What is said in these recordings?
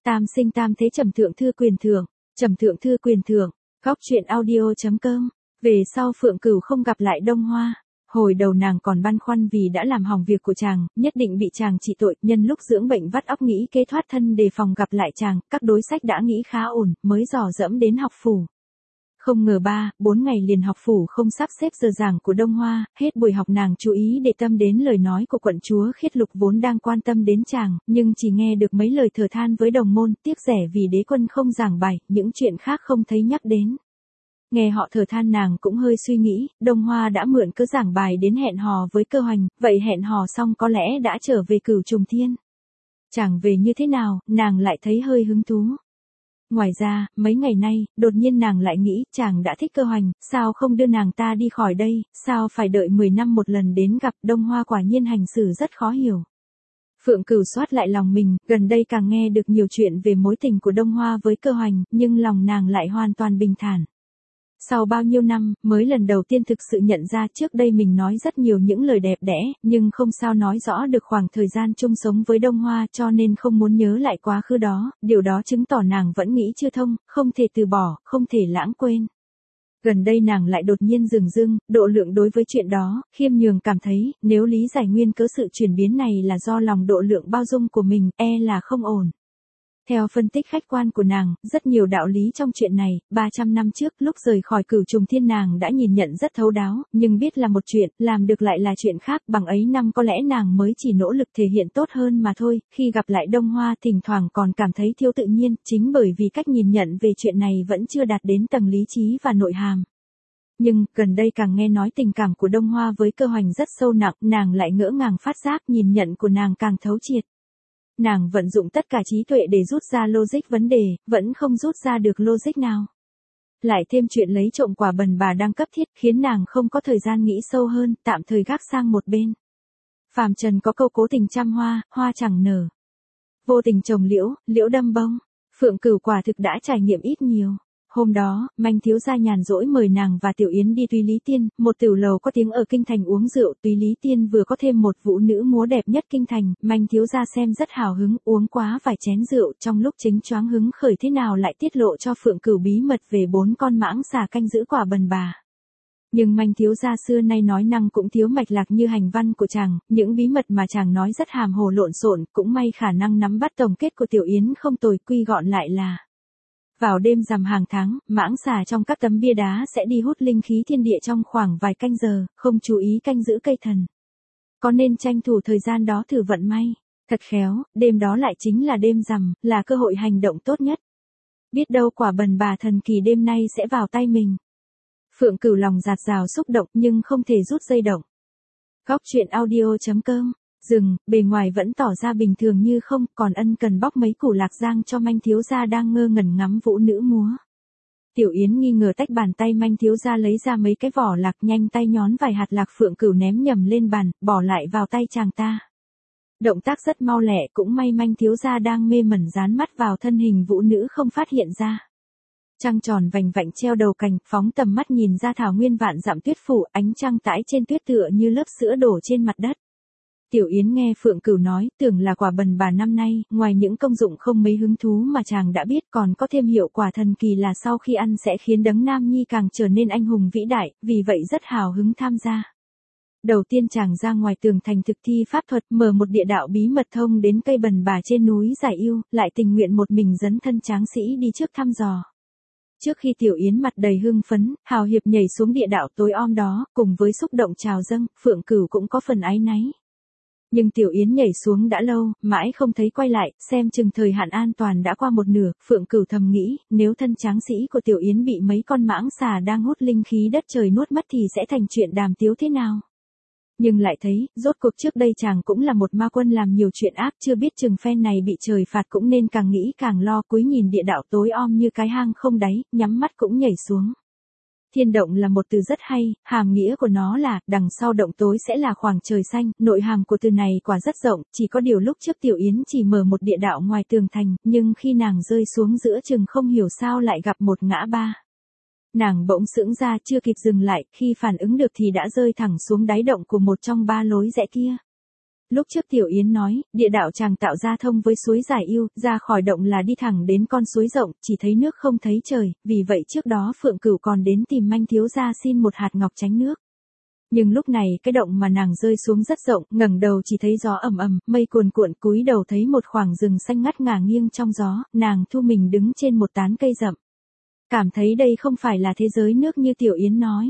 Tam sinh tam thế trầm thượng thư quyền thượng, trầm thượng thư quyền thượng, góc truyện audio.com. Về sau Phượng Cửu không gặp lại Đông Hoa. Hồi đầu nàng còn băn khoăn vì đã làm hỏng việc của chàng, nhất định bị chàng trị tội, nhân lúc dưỡng bệnh vắt óc nghĩ kế thoát thân đề phòng gặp lại chàng, các đối sách đã nghĩ khá ổn, mới dò dẫm đến học phủ. Không ngờ 3-4 ngày liền học phủ không sắp xếp giờ giảng của Đông Hoa, hết buổi học nàng chú ý để tâm đến lời nói của quận chúa Khiết Lục vốn đang quan tâm đến chàng, nhưng chỉ nghe được mấy lời thở than với đồng môn, tiếc rẻ vì đế quân không giảng bài, những chuyện khác không thấy nhắc đến. Nghe họ thở than nàng cũng hơi suy nghĩ, Đông Hoa đã mượn cớ giảng bài đến hẹn hò với Cơ Hoành, vậy hẹn hò xong có lẽ đã trở về Cửu Trùng Thiên. Chàng về như thế nào, nàng lại thấy hơi hứng thú. Ngoài ra, mấy ngày nay, đột nhiên nàng lại nghĩ, chàng đã thích Cơ Hoành, sao không đưa nàng ta đi khỏi đây, sao phải đợi 10 năm một lần đến gặp. Đông Hoa quả nhiên hành xử rất khó hiểu. Phượng Cửu soát lại lòng mình, gần đây càng nghe được nhiều chuyện về mối tình của Đông Hoa với Cơ Hoành, nhưng lòng nàng lại hoàn toàn bình thản. Sau bao nhiêu năm, mới lần đầu tiên thực sự nhận ra trước đây mình nói rất nhiều những lời đẹp đẽ, nhưng không sao nói rõ được khoảng thời gian chung sống với Đông Hoa cho nên không muốn nhớ lại quá khứ đó, điều đó chứng tỏ nàng vẫn nghĩ chưa thông, không thể từ bỏ, không thể lãng quên. Gần đây nàng lại đột nhiên dửng dưng, độ lượng đối với chuyện đó, khiêm nhường cảm thấy, nếu lý giải nguyên cớ sự chuyển biến này là do lòng độ lượng bao dung của mình, là không ổn. Theo phân tích khách quan của nàng, rất nhiều đạo lý trong chuyện này, 300 năm trước lúc rời khỏi Cửu Trùng Thiên nàng đã nhìn nhận rất thấu đáo, nhưng biết là một chuyện, làm được lại là chuyện khác, bằng ấy năm có lẽ nàng mới chỉ nỗ lực thể hiện tốt hơn mà thôi, khi gặp lại Đông Hoa thỉnh thoảng còn cảm thấy thiếu tự nhiên, chính bởi vì cách nhìn nhận về chuyện này vẫn chưa đạt đến tầng lý trí và nội hàm. Nhưng, gần đây càng nghe nói tình cảm của Đông Hoa với Cơ Hoành rất sâu nặng, nàng lại ngỡ ngàng phát giác nhìn nhận của nàng càng thấu triệt. Nàng vận dụng tất cả trí tuệ để rút ra logic vấn đề, vẫn không rút ra được logic nào. Lại thêm chuyện lấy trộm quả bần bà đang cấp thiết khiến nàng không có thời gian nghĩ sâu hơn, tạm thời gác sang một bên. Phàm trần có câu cố tình chăm hoa, hoa chẳng nở. Vô tình trồng liễu, liễu đâm bông. Phượng Cửu quả thực đã trải nghiệm ít nhiều. Hôm đó, Manh thiếu gia nhàn rỗi mời nàng và Tiểu Yến đi Túy Lý Tiên, một tiểu lầu có tiếng ở kinh thành uống rượu. Túy Lý Tiên vừa có thêm một vũ nữ múa đẹp nhất kinh thành, Manh thiếu gia xem rất hào hứng, uống quá vài chén rượu, trong lúc chính choáng hứng khởi thế nào lại tiết lộ cho Phượng Cửu bí mật về 4 con mãng xà canh giữ quả bần bà. Nhưng Manh thiếu gia xưa nay nói năng cũng thiếu mạch lạc như hành văn của chàng, những bí mật mà chàng nói rất hàm hồ lộn xộn, cũng may khả năng nắm bắt tổng kết của Tiểu Yến không tồi, quy gọn lại là: vào đêm rằm hàng tháng, mãng xà trong các tấm bia đá sẽ đi hút linh khí thiên địa trong khoảng vài canh giờ, không chú ý canh giữ cây thần. Có nên tranh thủ thời gian đó thử vận may. Thật khéo, đêm đó lại chính là đêm rằm, là cơ hội hành động tốt nhất. Biết đâu quả bần bà thần kỳ đêm nay sẽ vào tay mình. Phượng Cửu lòng dạt dào xúc động nhưng không thể rút dây động. Góc truyện audio.com. Dừng, bề ngoài vẫn tỏ ra bình thường như không, còn ân cần bóc mấy củ lạc giang cho Manh thiếu gia đang ngơ ngẩn ngắm vũ nữ múa. Tiểu Yến nghi ngờ tách bàn tay Manh thiếu gia lấy ra mấy cái vỏ lạc, nhanh tay nhón vài hạt lạc. Phượng Cửu ném nhầm lên bàn, bỏ lại vào tay chàng ta. Động tác rất mau lẹ, cũng may Manh thiếu gia đang mê mẩn dán mắt vào thân hình vũ nữ không phát hiện ra. Trăng tròn vành vạnh treo đầu cành, phóng tầm mắt nhìn ra thảo nguyên vạn dặm tuyết phủ, ánh trăng tãi trên tuyết tựa như lớp sữa đổ trên mặt đất. Tiểu Yến nghe Phượng Cửu nói, tưởng là quả bần bà năm nay, ngoài những công dụng không mấy hứng thú mà chàng đã biết, còn có thêm hiệu quả thần kỳ là sau khi ăn sẽ khiến đấng nam nhi càng trở nên anh hùng vĩ đại, vì vậy rất hào hứng tham gia. Đầu tiên chàng ra ngoài tường thành thực thi pháp thuật, mở một địa đạo bí mật thông đến cây bần bà trên núi Giải Yêu, lại tình nguyện một mình dấn thân tráng sĩ đi trước thăm dò. Trước khi Tiểu Yến mặt đầy hưng phấn, hào hiệp nhảy xuống địa đạo tối om đó, cùng với xúc động trào dâng, Phượng Cửu cũng có phần áy náy. Nhưng Tiểu Yến nhảy xuống đã lâu, mãi không thấy quay lại, xem chừng thời hạn an toàn đã qua một nửa. Phượng Cửu thầm nghĩ, nếu thân tráng sĩ của Tiểu Yến bị mấy con mãng xà đang hút linh khí đất trời nuốt mất thì sẽ thành chuyện đàm tiếu thế nào? Nhưng lại thấy, rốt cuộc trước đây chàng cũng là một ma quân làm nhiều chuyện ác, chưa biết chừng phen này bị trời phạt cũng nên càng nghĩ càng lo. Cúi nhìn địa đạo tối om như cái hang không đáy, nhắm mắt cũng nhảy xuống. Thiên động là một từ rất hay, hàm nghĩa của nó là, đằng sau động tối sẽ là khoảng trời xanh, nội hàm của từ này quả rất rộng, chỉ có điều lúc trước Tiểu Yến chỉ mở một địa đạo ngoài tường thành, nhưng khi nàng rơi xuống giữa chừng không hiểu sao lại gặp một ngã ba. Nàng bỗng sững ra chưa kịp dừng lại, khi phản ứng được thì đã rơi thẳng xuống đáy động của một trong 3 lối rẽ kia. Lúc trước Tiểu Yến nói, địa đạo chàng tạo ra thông với suối Giải Yêu, ra khỏi động là đi thẳng đến con suối rộng, chỉ thấy nước không thấy trời, vì vậy trước đó Phượng Cửu còn đến tìm Manh thiếu gia xin một hạt ngọc tránh nước. Nhưng lúc này cái động mà nàng rơi xuống rất rộng, ngẩng đầu chỉ thấy gió ầm ầm, mây cuồn cuộn, cúi đầu thấy một khoảng rừng xanh ngắt ngả nghiêng trong gió, nàng thu mình đứng trên một tán cây rậm. Cảm thấy đây không phải là thế giới nước như Tiểu Yến nói.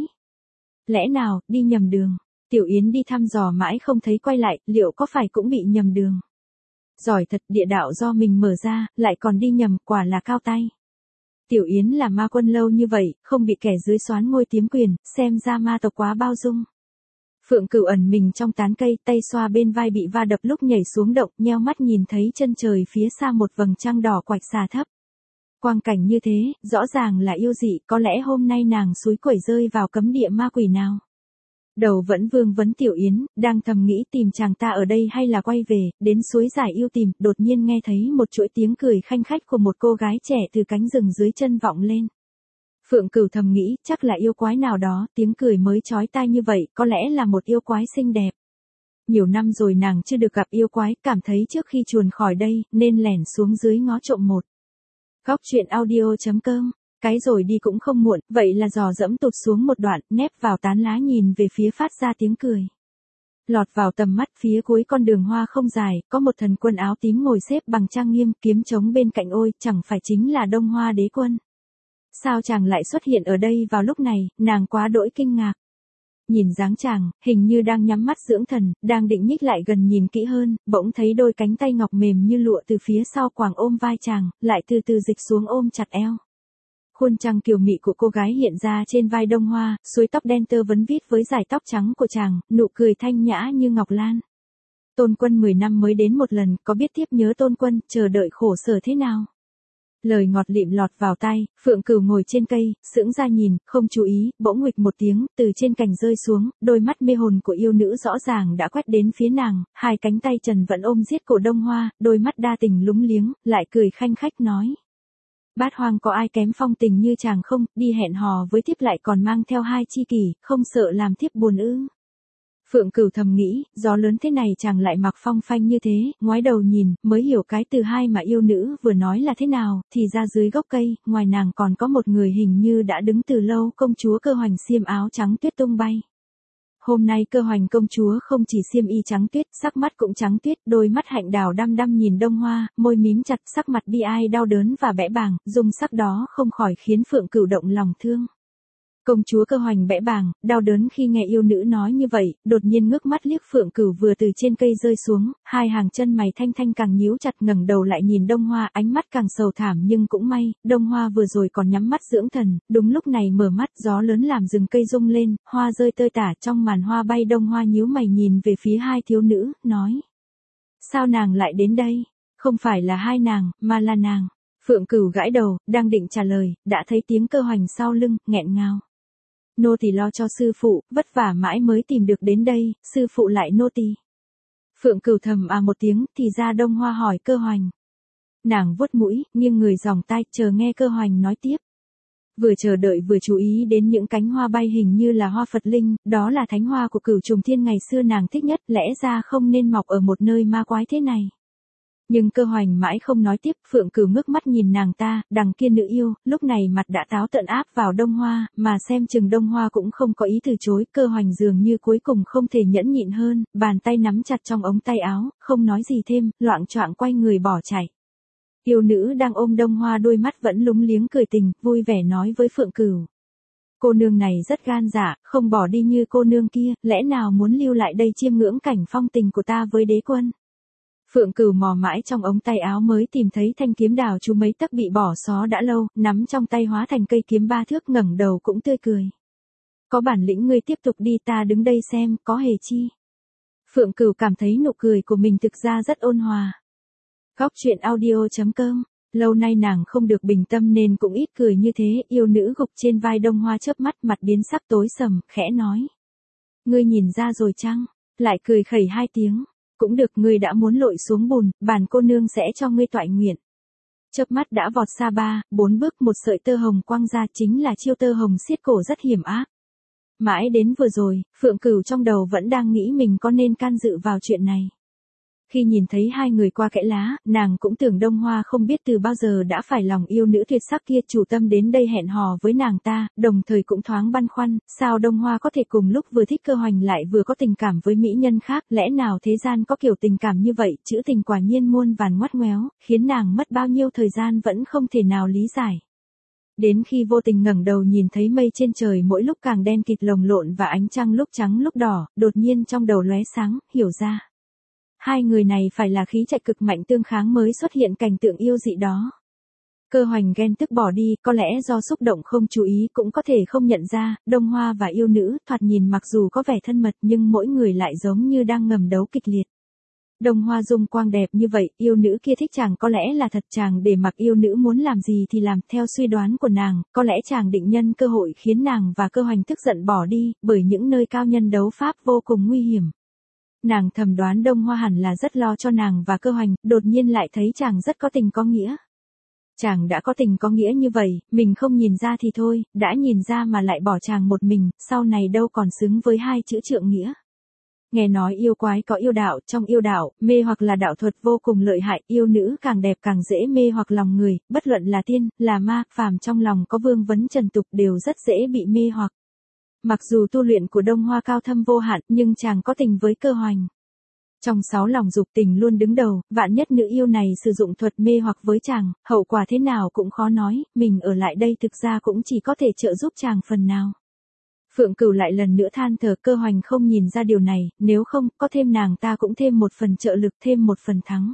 Lẽ nào, đi nhầm đường? Tiểu Yến đi thăm dò mãi không thấy quay lại, liệu có phải cũng bị nhầm đường? Giỏi thật, địa đạo do mình mở ra, lại còn đi nhầm, quả là cao tay. Tiểu Yến là ma quân lâu như vậy, không bị kẻ dưới soán ngôi tiếm quyền, xem ra ma tộc quá bao dung. Phượng Cửu ẩn mình trong tán cây, tay xoa bên vai bị va đập lúc nhảy xuống động, nheo mắt nhìn thấy chân trời phía xa một vầng trăng đỏ quạch xà thấp. Quang cảnh như thế, rõ ràng là yêu dị, có lẽ hôm nay nàng xúi quẩy rơi vào cấm địa ma quỷ nào. Đầu vẫn vương vấn Tiểu Yến, đang thầm nghĩ tìm chàng ta ở đây hay là quay về, đến suối Giải Yêu tìm, đột nhiên nghe thấy một chuỗi tiếng cười khanh khách của một cô gái trẻ từ cánh rừng dưới chân vọng lên. Phượng Cửu thầm nghĩ, chắc là yêu quái nào đó, tiếng cười mới chói tai như vậy, có lẽ là một yêu quái xinh đẹp. Nhiều năm rồi nàng chưa được gặp yêu quái, cảm thấy trước khi chuồn khỏi đây, nên lẻn xuống dưới ngó trộm một. Góc truyện audio.com. Cái rồi đi cũng không muộn, vậy là dò dẫm tụt xuống một đoạn, nép vào tán lá nhìn về phía phát ra tiếng cười. Lọt vào tầm mắt phía cuối con đường hoa không dài, có một thần quân áo tím ngồi xếp bằng trang nghiêm, kiếm trống bên cạnh, ôi, chẳng phải chính là Đông Hoa Đế Quân. Sao chàng lại xuất hiện ở đây vào lúc này, nàng quá đỗi kinh ngạc. Nhìn dáng chàng, hình như đang nhắm mắt dưỡng thần, đang định nhích lại gần nhìn kỹ hơn, bỗng thấy đôi cánh tay ngọc mềm như lụa từ phía sau quàng ôm vai chàng, lại từ từ dịch xuống ôm chặt eo. Khuôn trăng kiều mị của cô gái hiện ra trên vai Đông Hoa, suối tóc đen tơ vấn vít với dải tóc trắng của chàng, nụ cười thanh nhã như ngọc lan. Tôn Quân 10 năm mới đến một lần, có biết tiếp nhớ Tôn Quân, chờ đợi khổ sở thế nào? Lời ngọt lịm lọt vào tai, Phượng Cửu ngồi trên cây, sững ra nhìn, không chú ý, bỗng nguịch một tiếng, từ trên cành rơi xuống, đôi mắt mê hồn của yêu nữ rõ ràng đã quét đến phía nàng, hai cánh tay trần vẫn ôm giết cổ Đông Hoa, đôi mắt đa tình lúng liếng, lại cười khanh khách nói. Bát hoang có ai kém phong tình như chàng không, đi hẹn hò với thiếp lại còn mang theo hai chi kỷ, không sợ làm thiếp buồn ư? Phượng Cửu thầm nghĩ, gió lớn thế này chàng lại mặc phong phanh như thế, ngoái đầu nhìn, mới hiểu cái từ hai mà yêu nữ vừa nói là thế nào, thì ra dưới gốc cây, ngoài nàng còn có một người hình như đã đứng từ lâu, công chúa Cơ Hoành xiêm áo trắng tuyết tung bay. Hôm nay Cơ Hoành công chúa không chỉ xiêm y trắng tuyết, sắc mắt cũng trắng tuyết, đôi mắt hạnh đào đăm đăm nhìn Đông Hoa, môi mím chặt, sắc mặt bi ai đau đớn và bẽ bàng, dung sắc đó không khỏi khiến Phượng Cửu động lòng thương. Công chúa Cơ Hoành bẽ bàng, đau đớn khi nghe yêu nữ nói như vậy, đột nhiên ngước mắt liếc Phượng Cửu vừa từ trên cây rơi xuống, hai hàng chân mày thanh thanh càng nhíu chặt, ngẩng đầu lại nhìn Đông Hoa, ánh mắt càng sầu thảm, nhưng cũng may, Đông Hoa vừa rồi còn nhắm mắt dưỡng thần, đúng lúc này mở mắt, gió lớn làm rừng cây rung lên, hoa rơi tơi tả, trong màn hoa bay. Đông Hoa nhíu mày nhìn về phía hai thiếu nữ, nói: sao nàng lại đến đây? Không phải là hai nàng, mà là nàng. Phượng Cửu gãi đầu, đang định trả lời, đã thấy tiếng Cơ Hoành sau lưng, nghẹn ngào. Nô tỳ lo cho sư phụ, vất vả mãi mới tìm được đến đây, sư phụ lại nô tỳ. Phượng Cửu thầm một tiếng, thì ra Đông Hoa hỏi Cơ Hoành. Nàng vuốt mũi, nghiêng người giòng tai, chờ nghe Cơ Hoành nói tiếp. Vừa chờ đợi vừa chú ý đến những cánh hoa bay hình như là hoa Phật linh, đó là thánh hoa của Cửu Trùng Thiên ngày xưa nàng thích nhất, lẽ ra không nên mọc ở một nơi ma quái thế này. Nhưng Cơ Hoành mãi không nói tiếp, Phượng Cửu ngước mắt nhìn nàng ta, đằng kia nữ yêu, lúc này mặt đã táo tợn áp vào Đông Hoa, mà xem chừng Đông Hoa cũng không có ý từ chối, Cơ Hoành dường như cuối cùng không thể nhẫn nhịn hơn, bàn tay nắm chặt trong ống tay áo, không nói gì thêm, loạng choạng quay người bỏ chạy. Yêu nữ đang ôm Đông Hoa đôi mắt vẫn lúng liếng cười tình, vui vẻ nói với Phượng Cửu. Cô nương này rất gan dạ, không bỏ đi như cô nương kia, lẽ nào muốn lưu lại đây chiêm ngưỡng cảnh phong tình của ta với đế quân? Phượng Cửu mò mãi trong ống tay áo mới tìm thấy thanh kiếm đào chú mấy tấc bị bỏ xó đã lâu, nắm trong tay hóa thành cây kiếm 3 thước, ngẩng đầu cũng tươi cười. Có bản lĩnh ngươi tiếp tục đi, ta đứng đây xem, có hề chi. Phượng Cửu cảm thấy nụ cười của mình thực ra rất ôn hòa. Góc truyện audio.com. Lâu nay nàng không được bình tâm nên cũng ít cười như thế, yêu nữ gục trên vai Đông Hoa chớp mắt, mặt biến sắc tối sầm, khẽ nói. Ngươi nhìn ra rồi chăng? Lại cười khẩy hai tiếng. Cũng được, ngươi đã muốn lội xuống bùn, bản cô nương sẽ cho ngươi toại nguyện. Chớp mắt đã vọt xa 3-4 bước, một sợi tơ hồng quăng ra, chính là chiêu tơ hồng xiết cổ rất hiểm ác. Mãi đến vừa rồi, Phượng Cửu trong đầu vẫn đang nghĩ mình có nên can dự vào chuyện này. Khi nhìn thấy hai người qua kẽ lá, nàng cũng tưởng Đông Hoa không biết từ bao giờ đã phải lòng yêu nữ tuyệt sắc kia chủ tâm đến đây hẹn hò với nàng ta, đồng thời cũng thoáng băn khoăn, sao Đông Hoa có thể cùng lúc vừa thích Cơ Hoành lại vừa có tình cảm với mỹ nhân khác, lẽ nào thế gian có kiểu tình cảm như vậy, chữ tình quả nhiên muôn vàn ngoắt ngoéo, khiến nàng mất bao nhiêu thời gian vẫn không thể nào lý giải. Đến khi vô tình ngẩng đầu nhìn thấy mây trên trời mỗi lúc càng đen kịt lồng lộn và ánh trăng lúc trắng lúc đỏ, đột nhiên trong đầu lóe sáng, hiểu ra. Hai người này phải là khí trạch cực mạnh tương kháng mới xuất hiện cảnh tượng yêu dị đó. Cơ Hoành ghen tức bỏ đi, có lẽ do xúc động không chú ý cũng có thể không nhận ra, Đông Hoa và yêu nữ thoạt nhìn mặc dù có vẻ thân mật nhưng mỗi người lại giống như đang ngầm đấu kịch liệt. Đông Hoa dung quang đẹp như vậy, yêu nữ kia thích chàng có lẽ là thật, chàng để mặc yêu nữ muốn làm gì thì làm, theo suy đoán của nàng, có lẽ chàng định nhân cơ hội khiến nàng và Cơ Hoành tức giận bỏ đi, bởi những nơi cao nhân đấu pháp vô cùng nguy hiểm. Nàng thầm đoán Đông Hoa hẳn là rất lo cho nàng và Cơ Hoành, đột nhiên lại thấy chàng rất có tình có nghĩa. Chàng đã có tình có nghĩa như vậy, mình không nhìn ra thì thôi, đã nhìn ra mà lại bỏ chàng một mình, sau này đâu còn xứng với hai chữ trượng nghĩa. Nghe nói yêu quái có yêu đạo, trong yêu đạo, mê hoặc là đạo thuật vô cùng lợi hại, yêu nữ càng đẹp càng dễ mê hoặc lòng người, bất luận là tiên, là ma, phàm trong lòng có vương vấn trần tục đều rất dễ bị mê hoặc. Mặc dù tu luyện của Đông Hoa cao thâm vô hạn, nhưng chàng có tình với Cơ Hoành. Trong 6 lòng dục tình luôn đứng đầu, vạn nhất nữ yêu này sử dụng thuật mê hoặc với chàng, hậu quả thế nào cũng khó nói, mình ở lại đây thực ra cũng chỉ có thể trợ giúp chàng phần nào. Phượng Cửu lại lần nữa than thở, Cơ Hoành không nhìn ra điều này, nếu không, có thêm nàng ta cũng thêm một phần trợ lực, thêm một phần thắng.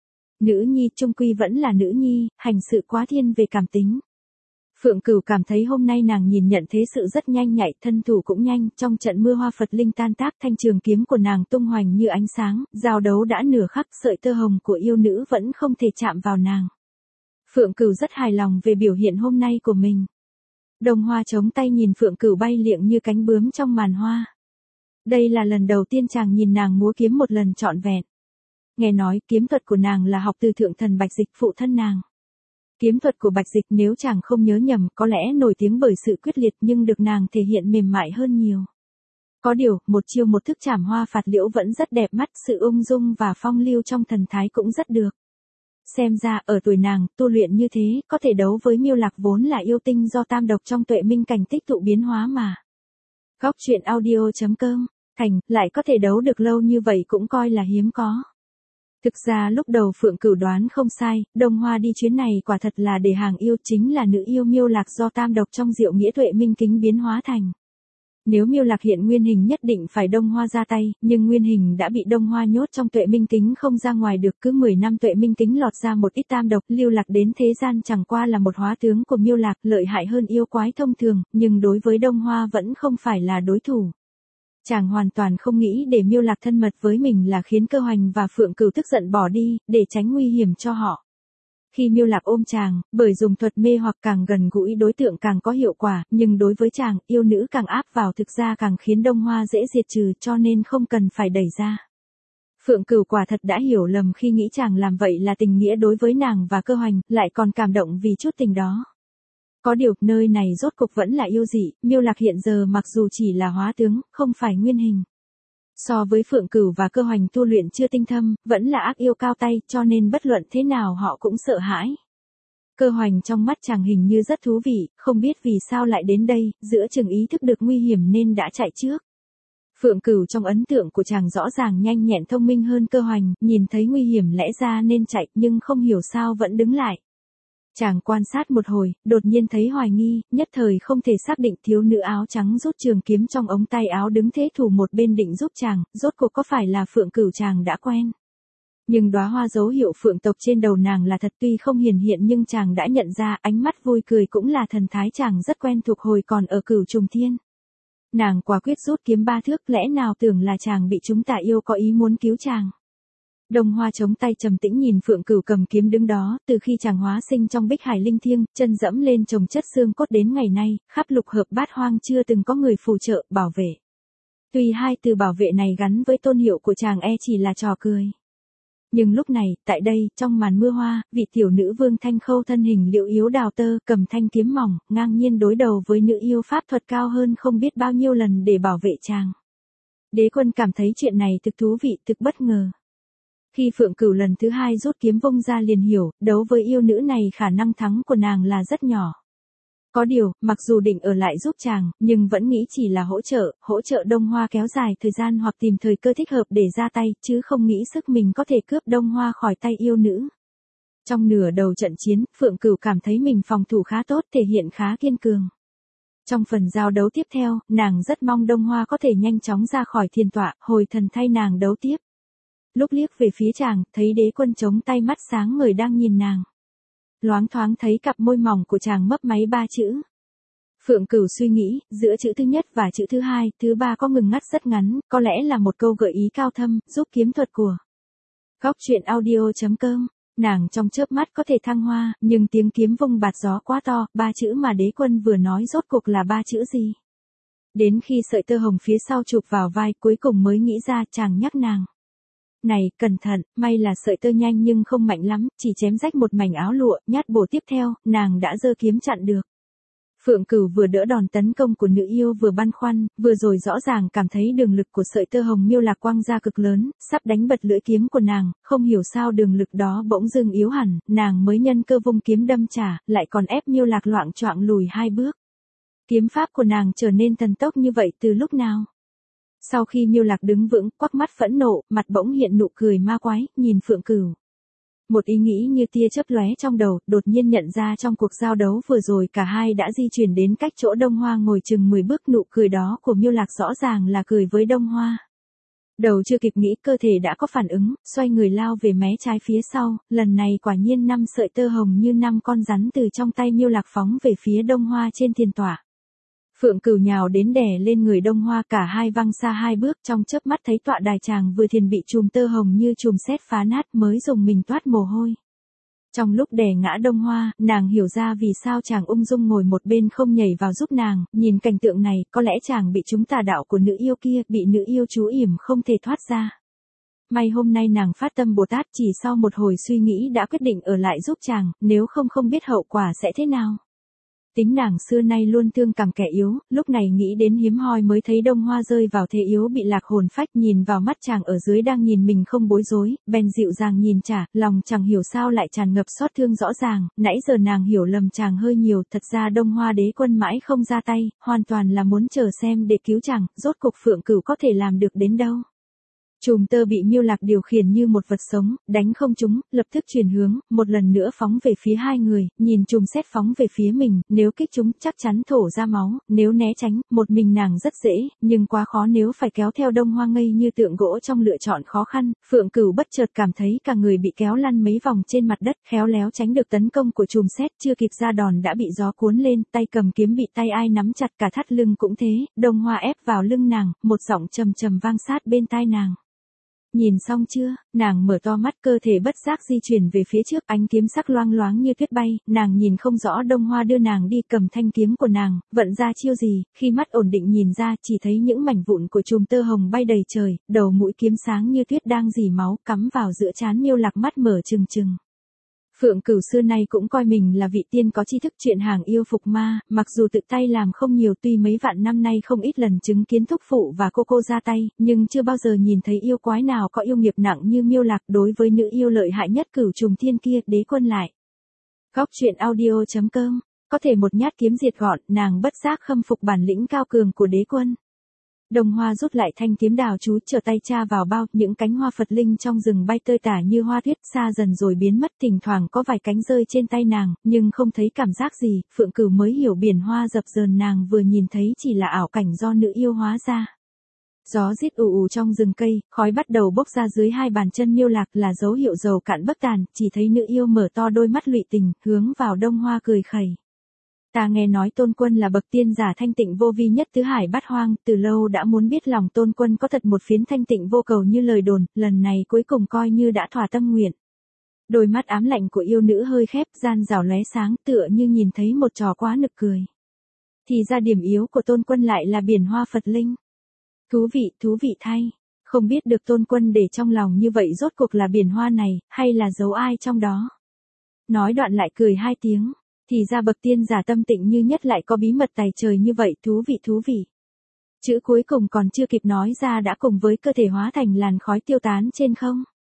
Nữ nhi trung quy vẫn là nữ nhi, hành sự quá thiên về cảm tính. Phượng Cửu cảm thấy hôm nay nàng nhìn nhận thế sự rất nhanh nhạy, thân thủ cũng nhanh, trong trận mưa hoa Phật linh tan tác, thanh trường kiếm của nàng tung hoành như ánh sáng, giao đấu đã nửa khắc, sợi tơ hồng của yêu nữ vẫn không thể chạm vào nàng. Phượng Cửu rất hài lòng về biểu hiện hôm nay của mình. Đông Hoa chống tay nhìn Phượng Cửu bay liệng như cánh bướm trong màn hoa. Đây là lần đầu tiên chàng nhìn nàng múa kiếm một lần trọn vẹn. Nghe nói kiếm thuật của nàng là học từ thượng thần Bạch Dịch phụ thân nàng. Kiếm thuật của Bạch Dịch nếu chàng không nhớ nhầm có lẽ nổi tiếng bởi sự quyết liệt nhưng được nàng thể hiện mềm mại hơn nhiều. Có điều, một chiêu một thức chảm hoa phạt liễu vẫn rất đẹp mắt, sự ung dung và phong lưu trong thần thái cũng rất được. Xem ra, ở tuổi nàng, tu luyện như thế, có thể đấu với Miêu Lạc vốn là yêu tinh do tam độc trong tuệ minh cảnh tích tụ biến hóa mà. Góc truyện audio.com, thành, lại có thể đấu được lâu như vậy cũng coi là hiếm có. Thực ra lúc đầu Phượng Cửu đoán không sai, Đông Hoa đi chuyến này quả thật là để hàng yêu, chính là nữ yêu Miêu Lạc do tam độc trong diệu nghĩa tuệ minh kính biến hóa thành. Nếu Miêu Lạc hiện nguyên hình nhất định phải Đông Hoa ra tay, nhưng nguyên hình đã bị Đông Hoa nhốt trong tuệ minh kính không ra ngoài được, cứ 10 năm tuệ minh kính lọt ra một ít tam độc, lưu lạc đến thế gian chẳng qua là một hóa tướng của Miêu Lạc, lợi hại hơn yêu quái thông thường, nhưng đối với Đông Hoa vẫn không phải là đối thủ. Chàng hoàn toàn không nghĩ để Miêu Lạc thân mật với mình là khiến Cơ Hoành và Phượng Cửu tức giận bỏ đi, để tránh nguy hiểm cho họ. Khi Miêu Lạc ôm chàng, bởi dùng thuật mê hoặc càng gần gũi đối tượng càng có hiệu quả, nhưng đối với chàng, yêu nữ càng áp vào thực ra càng khiến Đông Hoa dễ diệt trừ cho nên không cần phải đẩy ra. Phượng Cửu quả thật đã hiểu lầm khi nghĩ chàng làm vậy là tình nghĩa đối với nàng và Cơ Hoành, lại còn cảm động vì chút tình đó. Có điều, nơi này rốt cục vẫn là yêu dị, Miêu Lạc hiện giờ mặc dù chỉ là hóa tướng, không phải nguyên hình. So với Phượng Cửu và Cơ Hoành tu luyện chưa tinh thâm, vẫn là ác yêu cao tay, cho nên bất luận thế nào họ cũng sợ hãi. Cơ Hoành trong mắt chàng hình như rất thú vị, không biết vì sao lại đến đây, giữa chừng ý thức được nguy hiểm nên đã chạy trước. Phượng Cửu trong ấn tượng của chàng rõ ràng nhanh nhẹn thông minh hơn Cơ Hoành, nhìn thấy nguy hiểm lẽ ra nên chạy nhưng không hiểu sao vẫn đứng lại. Chàng quan sát một hồi, đột nhiên thấy hoài nghi, nhất thời không thể xác định thiếu nữ áo trắng rút trường kiếm trong ống tay áo đứng thế thủ một bên định giúp chàng, rốt cuộc có phải là Phượng Cửu chàng đã quen. Nhưng đóa hoa dấu hiệu phượng tộc trên đầu nàng là thật, tuy không hiển hiện nhưng chàng đã nhận ra, ánh mắt vui cười cũng là thần thái chàng rất quen thuộc hồi còn ở Cửu Trùng Thiên. Nàng quả quyết rút kiếm 3 thước, lẽ nào tưởng là chàng bị chúng tà yêu có ý muốn cứu chàng. Đông Hoa chống tay trầm tĩnh nhìn Phượng Cửu cầm kiếm đứng đó, từ khi chàng hóa sinh trong Bích Hải Linh Thiêng, chân dẫm lên chồng chất xương cốt đến ngày nay, khắp lục hợp bát hoang chưa từng có người phù trợ, bảo vệ. Tuy hai từ bảo vệ này gắn với tôn hiệu của chàng chỉ là trò cười. Nhưng lúc này, tại đây, trong màn mưa hoa, vị tiểu nữ Vương Thanh Khâu thân hình liễu yếu đào tơ, cầm thanh kiếm mỏng, ngang nhiên đối đầu với nữ yêu pháp thuật cao hơn không biết bao nhiêu lần để bảo vệ chàng. Đế Quân cảm thấy chuyện này thực thú vị, thực bất ngờ. Khi Phượng Cửu lần thứ hai rút kiếm vung ra liền hiểu, đấu với yêu nữ này khả năng thắng của nàng là rất nhỏ. Có điều, mặc dù định ở lại giúp chàng, nhưng vẫn nghĩ chỉ là hỗ trợ Đông Hoa kéo dài thời gian hoặc tìm thời cơ thích hợp để ra tay, chứ không nghĩ sức mình có thể cướp Đông Hoa khỏi tay yêu nữ. Trong nửa đầu trận chiến, Phượng Cửu cảm thấy mình phòng thủ khá tốt, thể hiện khá kiên cường. Trong phần giao đấu tiếp theo, nàng rất mong Đông Hoa có thể nhanh chóng ra khỏi thiên tọa, hồi thần thay nàng đấu tiếp. Lúc liếc về phía chàng, thấy Đế Quân chống tay mắt sáng người đang nhìn nàng. Loáng thoáng thấy cặp môi mỏng của chàng mấp máy 3 chữ. Phượng Cửu suy nghĩ, giữa chữ thứ nhất và chữ thứ hai, thứ ba có ngừng ngắt rất ngắn, có lẽ là một câu gợi ý cao thâm, giúp kiếm thuật của. Góc truyện audio.com. Nàng trong chớp mắt có thể thăng hoa, nhưng tiếng kiếm vung bạt gió quá to, 3 chữ mà Đế Quân vừa nói rốt cuộc là 3 chữ gì? Đến khi sợi tơ hồng phía sau chụp vào vai, cuối cùng mới nghĩ ra, chàng nhắc nàng. Này, cẩn thận, may là sợi tơ nhanh nhưng không mạnh lắm, chỉ chém rách một mảnh áo lụa, nhát bổ tiếp theo, nàng đã giơ kiếm chặn được. Phượng Cửu vừa đỡ đòn tấn công của nữ yêu vừa băn khoăn, vừa rồi rõ ràng cảm thấy đường lực của sợi tơ hồng miêu lạc quang ra cực lớn, sắp đánh bật lưỡi kiếm của nàng, không hiểu sao đường lực đó bỗng dưng yếu hẳn, nàng mới nhân cơ vung kiếm đâm trả, lại còn ép miêu lạc loạng choạng lùi 2 bước. Kiếm pháp của nàng trở nên thần tốc như vậy từ lúc nào? Sau khi miêu lạc đứng vững, quắc mắt phẫn nộ, mặt bỗng hiện nụ cười ma quái, nhìn Phượng Cửu. Một ý nghĩ như tia chớp lóe trong đầu, đột nhiên nhận ra trong cuộc giao đấu vừa rồi cả hai đã di chuyển đến cách chỗ Đông Hoa ngồi chừng 10 bước, nụ cười đó của miêu lạc rõ ràng là cười với Đông Hoa. Đầu chưa kịp nghĩ cơ thể đã có phản ứng, xoay người lao về mé trái phía sau, lần này quả nhiên 5 sợi tơ hồng như 5 con rắn từ trong tay miêu lạc phóng về phía Đông Hoa trên thiên tọa. Phượng Cửu nhào đến đè lên người Đông Hoa, cả hai văng xa 2 bước, trong chớp mắt thấy tọa đài chàng vừa thiền bị chùm tơ hồng như chùm sét phá nát, mới dùng mình toát mồ hôi. Trong lúc đè ngã Đông Hoa, nàng hiểu ra vì sao chàng ung dung ngồi một bên không nhảy vào giúp nàng, nhìn cảnh tượng này, có lẽ chàng bị trúng tà đạo của nữ yêu kia, bị nữ yêu chú yểm không thể thoát ra. May hôm nay nàng phát tâm Bồ Tát, chỉ sau một hồi suy nghĩ đã quyết định ở lại giúp chàng, nếu không biết hậu quả sẽ thế nào. Tính nàng xưa nay luôn thương cảm kẻ yếu, lúc này nghĩ đến hiếm hoi mới thấy Đông Hoa rơi vào thế yếu bị lạc hồn phách, nhìn vào mắt chàng ở dưới đang nhìn mình không bối rối, bèn dịu dàng nhìn trả, lòng chẳng hiểu sao lại tràn ngập xót thương rõ ràng, nãy giờ nàng hiểu lầm chàng hơi nhiều, thật ra Đông Hoa Đế Quân mãi không ra tay, hoàn toàn là muốn chờ xem để cứu chàng, rốt cục Phượng Cửu có thể làm được đến đâu. Chùm tơ bị miêu lạc điều khiển như một vật sống, đánh không trúng, lập tức chuyển hướng, một lần nữa phóng về phía hai người, nhìn chùm sét phóng về phía mình, nếu kích trúng chắc chắn thổ ra máu, nếu né tránh, một mình nàng rất dễ, nhưng quá khó nếu phải kéo theo Đông Hoa ngây như tượng gỗ trong lựa chọn khó khăn. Phượng Cửu bất chợt cảm thấy cả người bị kéo lăn mấy vòng trên mặt đất, khéo léo tránh được tấn công của chùm sét, chưa kịp ra đòn đã bị gió cuốn lên, tay cầm kiếm bị tay ai nắm chặt, cả thắt lưng cũng thế, Đông Hoa ép vào lưng nàng, một giọng trầm trầm vang sát bên tai nàng. Nhìn xong chưa? Nàng mở to mắt, cơ thể bất giác di chuyển về phía trước, ánh kiếm sắc loang loáng như tuyết bay, nàng nhìn không rõ Đông Hoa đưa nàng đi, cầm thanh kiếm của nàng, vận ra chiêu gì, khi mắt ổn định nhìn ra, chỉ thấy những mảnh vụn của chùm tơ hồng bay đầy trời, đầu mũi kiếm sáng như tuyết đang rỉ máu, cắm vào giữa trán miêu lạc, mắt mở trừng trừng. Phượng Cửu xưa nay cũng coi mình là vị tiên có tri thức chuyện hàng yêu phục ma, mặc dù tự tay làm không nhiều, tuy mấy vạn năm nay không ít lần chứng kiến thúc phụ và cô ra tay, nhưng chưa bao giờ nhìn thấy yêu quái nào có yêu nghiệp nặng như miêu lạc. Đối với nữ yêu lợi hại nhất Cửu Trùng Thiên kia, Đế Quân lại. Góc truyện audio.com, có thể một nhát kiếm diệt gọn, nàng bất giác khâm phục bản lĩnh cao cường của Đế Quân. Đông Hoa rút lại thanh kiếm đào chú, trở tay tra vào bao, những cánh hoa Phật linh trong rừng bay tơi tả như hoa tuyết, xa dần rồi biến mất, thỉnh thoảng có vài cánh rơi trên tay nàng, nhưng không thấy cảm giác gì. Phượng Cửu mới hiểu biển hoa dập dờn nàng vừa nhìn thấy chỉ là ảo cảnh do nữ yêu hóa ra. Gió rít ù ù trong rừng cây, khói bắt đầu bốc ra dưới hai bàn chân miêu lạc, là dấu hiệu dầu cạn bất tàn, chỉ thấy nữ yêu mở to đôi mắt lụy tình, hướng vào Đông Hoa cười khẩy. Ta nghe nói Tôn Quân là bậc tiên giả thanh tịnh vô vi nhất tứ hải bát hoang, từ lâu đã muốn biết lòng Tôn Quân có thật một phiến thanh tịnh vô cầu như lời đồn, lần này cuối cùng coi như đã thỏa tâm nguyện. Đôi mắt ám lạnh của yêu nữ hơi khép, gian rào lóe sáng, tựa như nhìn thấy một trò quá nực cười. Thì ra điểm yếu của Tôn Quân lại là biển hoa Phật linh. Thú vị thay. Không biết được Tôn Quân để trong lòng như vậy rốt cuộc là biển hoa này, hay là giấu ai trong đó. Nói đoạn lại cười 2 tiếng. Thì ra bậc tiên giả tâm tịnh như nhất lại có bí mật tài trời như vậy, thú vị. Chữ cuối cùng còn chưa kịp nói ra đã cùng với cơ thể hóa thành làn khói tiêu tán trên không.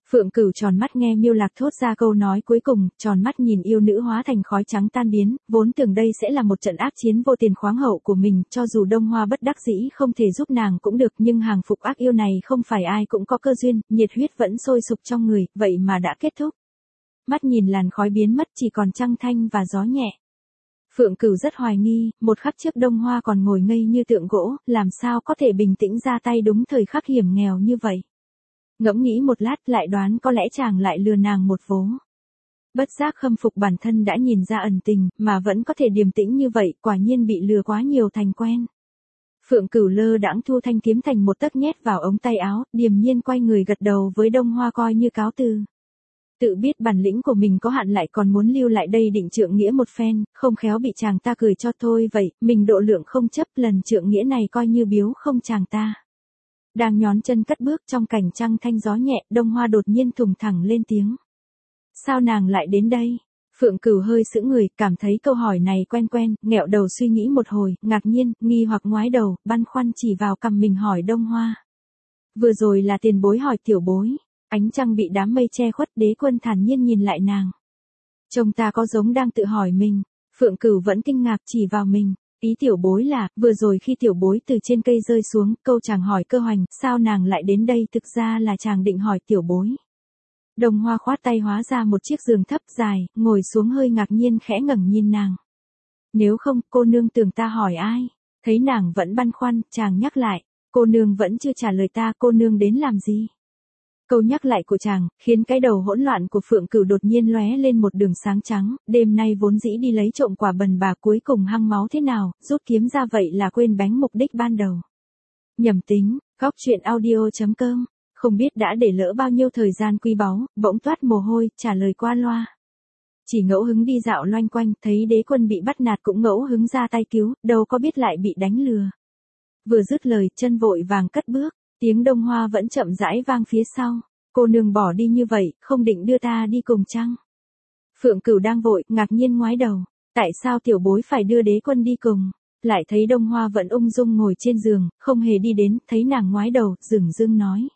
Phượng Cửu tròn mắt nghe Miêu Lạc thốt ra câu nói cuối cùng, tròn mắt nhìn yêu nữ hóa thành khói trắng tan biến, vốn tưởng đây sẽ là một trận ác chiến vô tiền khoáng hậu của mình, cho dù Đông Hoa bất đắc dĩ không thể giúp nàng cũng được, nhưng hàng phục ác yêu này không phải ai cũng có cơ duyên, nhiệt huyết vẫn sôi sục trong người, vậy mà đã kết thúc. Mắt nhìn làn khói biến mất chỉ còn trăng thanh và gió nhẹ. Phượng Cửu rất hoài nghi, một khắc trước Đông Hoa còn ngồi ngây như tượng gỗ, làm sao có thể bình tĩnh ra tay đúng thời khắc hiểm nghèo như vậy. Ngẫm nghĩ một lát lại đoán có lẽ chàng lại lừa nàng một vố. Bất giác khâm phục bản thân đã nhìn ra ẩn tình, mà vẫn có thể điềm tĩnh như vậy, quả nhiên bị lừa quá nhiều thành quen. Phượng Cửu lơ đãng thu thanh kiếm thành một tấc nhét vào ống tay áo, điềm nhiên quay người gật đầu với Đông Hoa coi như cáo từ. Tự biết bản lĩnh của mình có hạn lại còn muốn lưu lại đây định trượng nghĩa một phen, không khéo bị chàng ta cười cho thôi vậy, mình độ lượng không chấp, lần trượng nghĩa này coi như biếu không chàng ta. Đang nhón chân cất bước trong cảnh trăng thanh gió nhẹ, Đông Hoa đột nhiên thùng thẳng lên tiếng. Sao nàng lại đến đây? Phượng Cửu hơi sững người, cảm thấy câu hỏi này quen quen, nghẹo đầu suy nghĩ một hồi, ngạc nhiên, nghi hoặc ngoái đầu, băn khoăn chỉ vào cằm mình hỏi Đông Hoa. Vừa rồi là tiền bối hỏi tiểu bối. Ánh trăng bị đám mây che khuất, Đế Quân thản nhiên nhìn lại nàng. Trông ta có giống đang tự hỏi mình. Phượng Cửu vẫn kinh ngạc chỉ vào mình. Ý tiểu bối là, vừa rồi khi tiểu bối từ trên cây rơi xuống, câu chàng hỏi Cơ Hoành, sao nàng lại đến đây, thực ra là chàng định hỏi tiểu bối. Đông Hoa khoát tay hóa ra một chiếc giường thấp dài, ngồi xuống hơi ngạc nhiên khẽ ngẩng nhìn nàng. Nếu không, cô nương tưởng ta hỏi ai? Thấy nàng vẫn băn khoăn, chàng nhắc lại, cô nương vẫn chưa trả lời ta, cô nương đến làm gì? Câu nhắc lại của chàng, khiến cái đầu hỗn loạn của Phượng Cửu đột nhiên lóe lên một đường sáng trắng, đêm nay vốn dĩ đi lấy trộm quả bần bà cuối cùng hăng máu thế nào, rút kiếm ra vậy là quên bánh mục đích ban đầu. Nhầm tính, góc truyện audio.com, không biết đã để lỡ bao nhiêu thời gian quý báu, bỗng toát mồ hôi, trả lời qua loa. Chỉ ngẫu hứng đi dạo loanh quanh, thấy Đế Quân bị bắt nạt cũng ngẫu hứng ra tay cứu, đâu có biết lại bị đánh lừa. Vừa dứt lời, chân vội vàng cất bước. Tiếng Đông Hoa vẫn chậm rãi vang phía sau. Cô nương bỏ đi như vậy, không định đưa ta đi cùng chăng? Phượng Cửu đang vội, ngạc nhiên ngoái đầu. Tại sao tiểu bối phải đưa Đế Quân đi cùng? Lại thấy Đông Hoa vẫn ung dung ngồi trên giường, không hề đi đến, thấy nàng ngoái đầu, dửng dưng nói.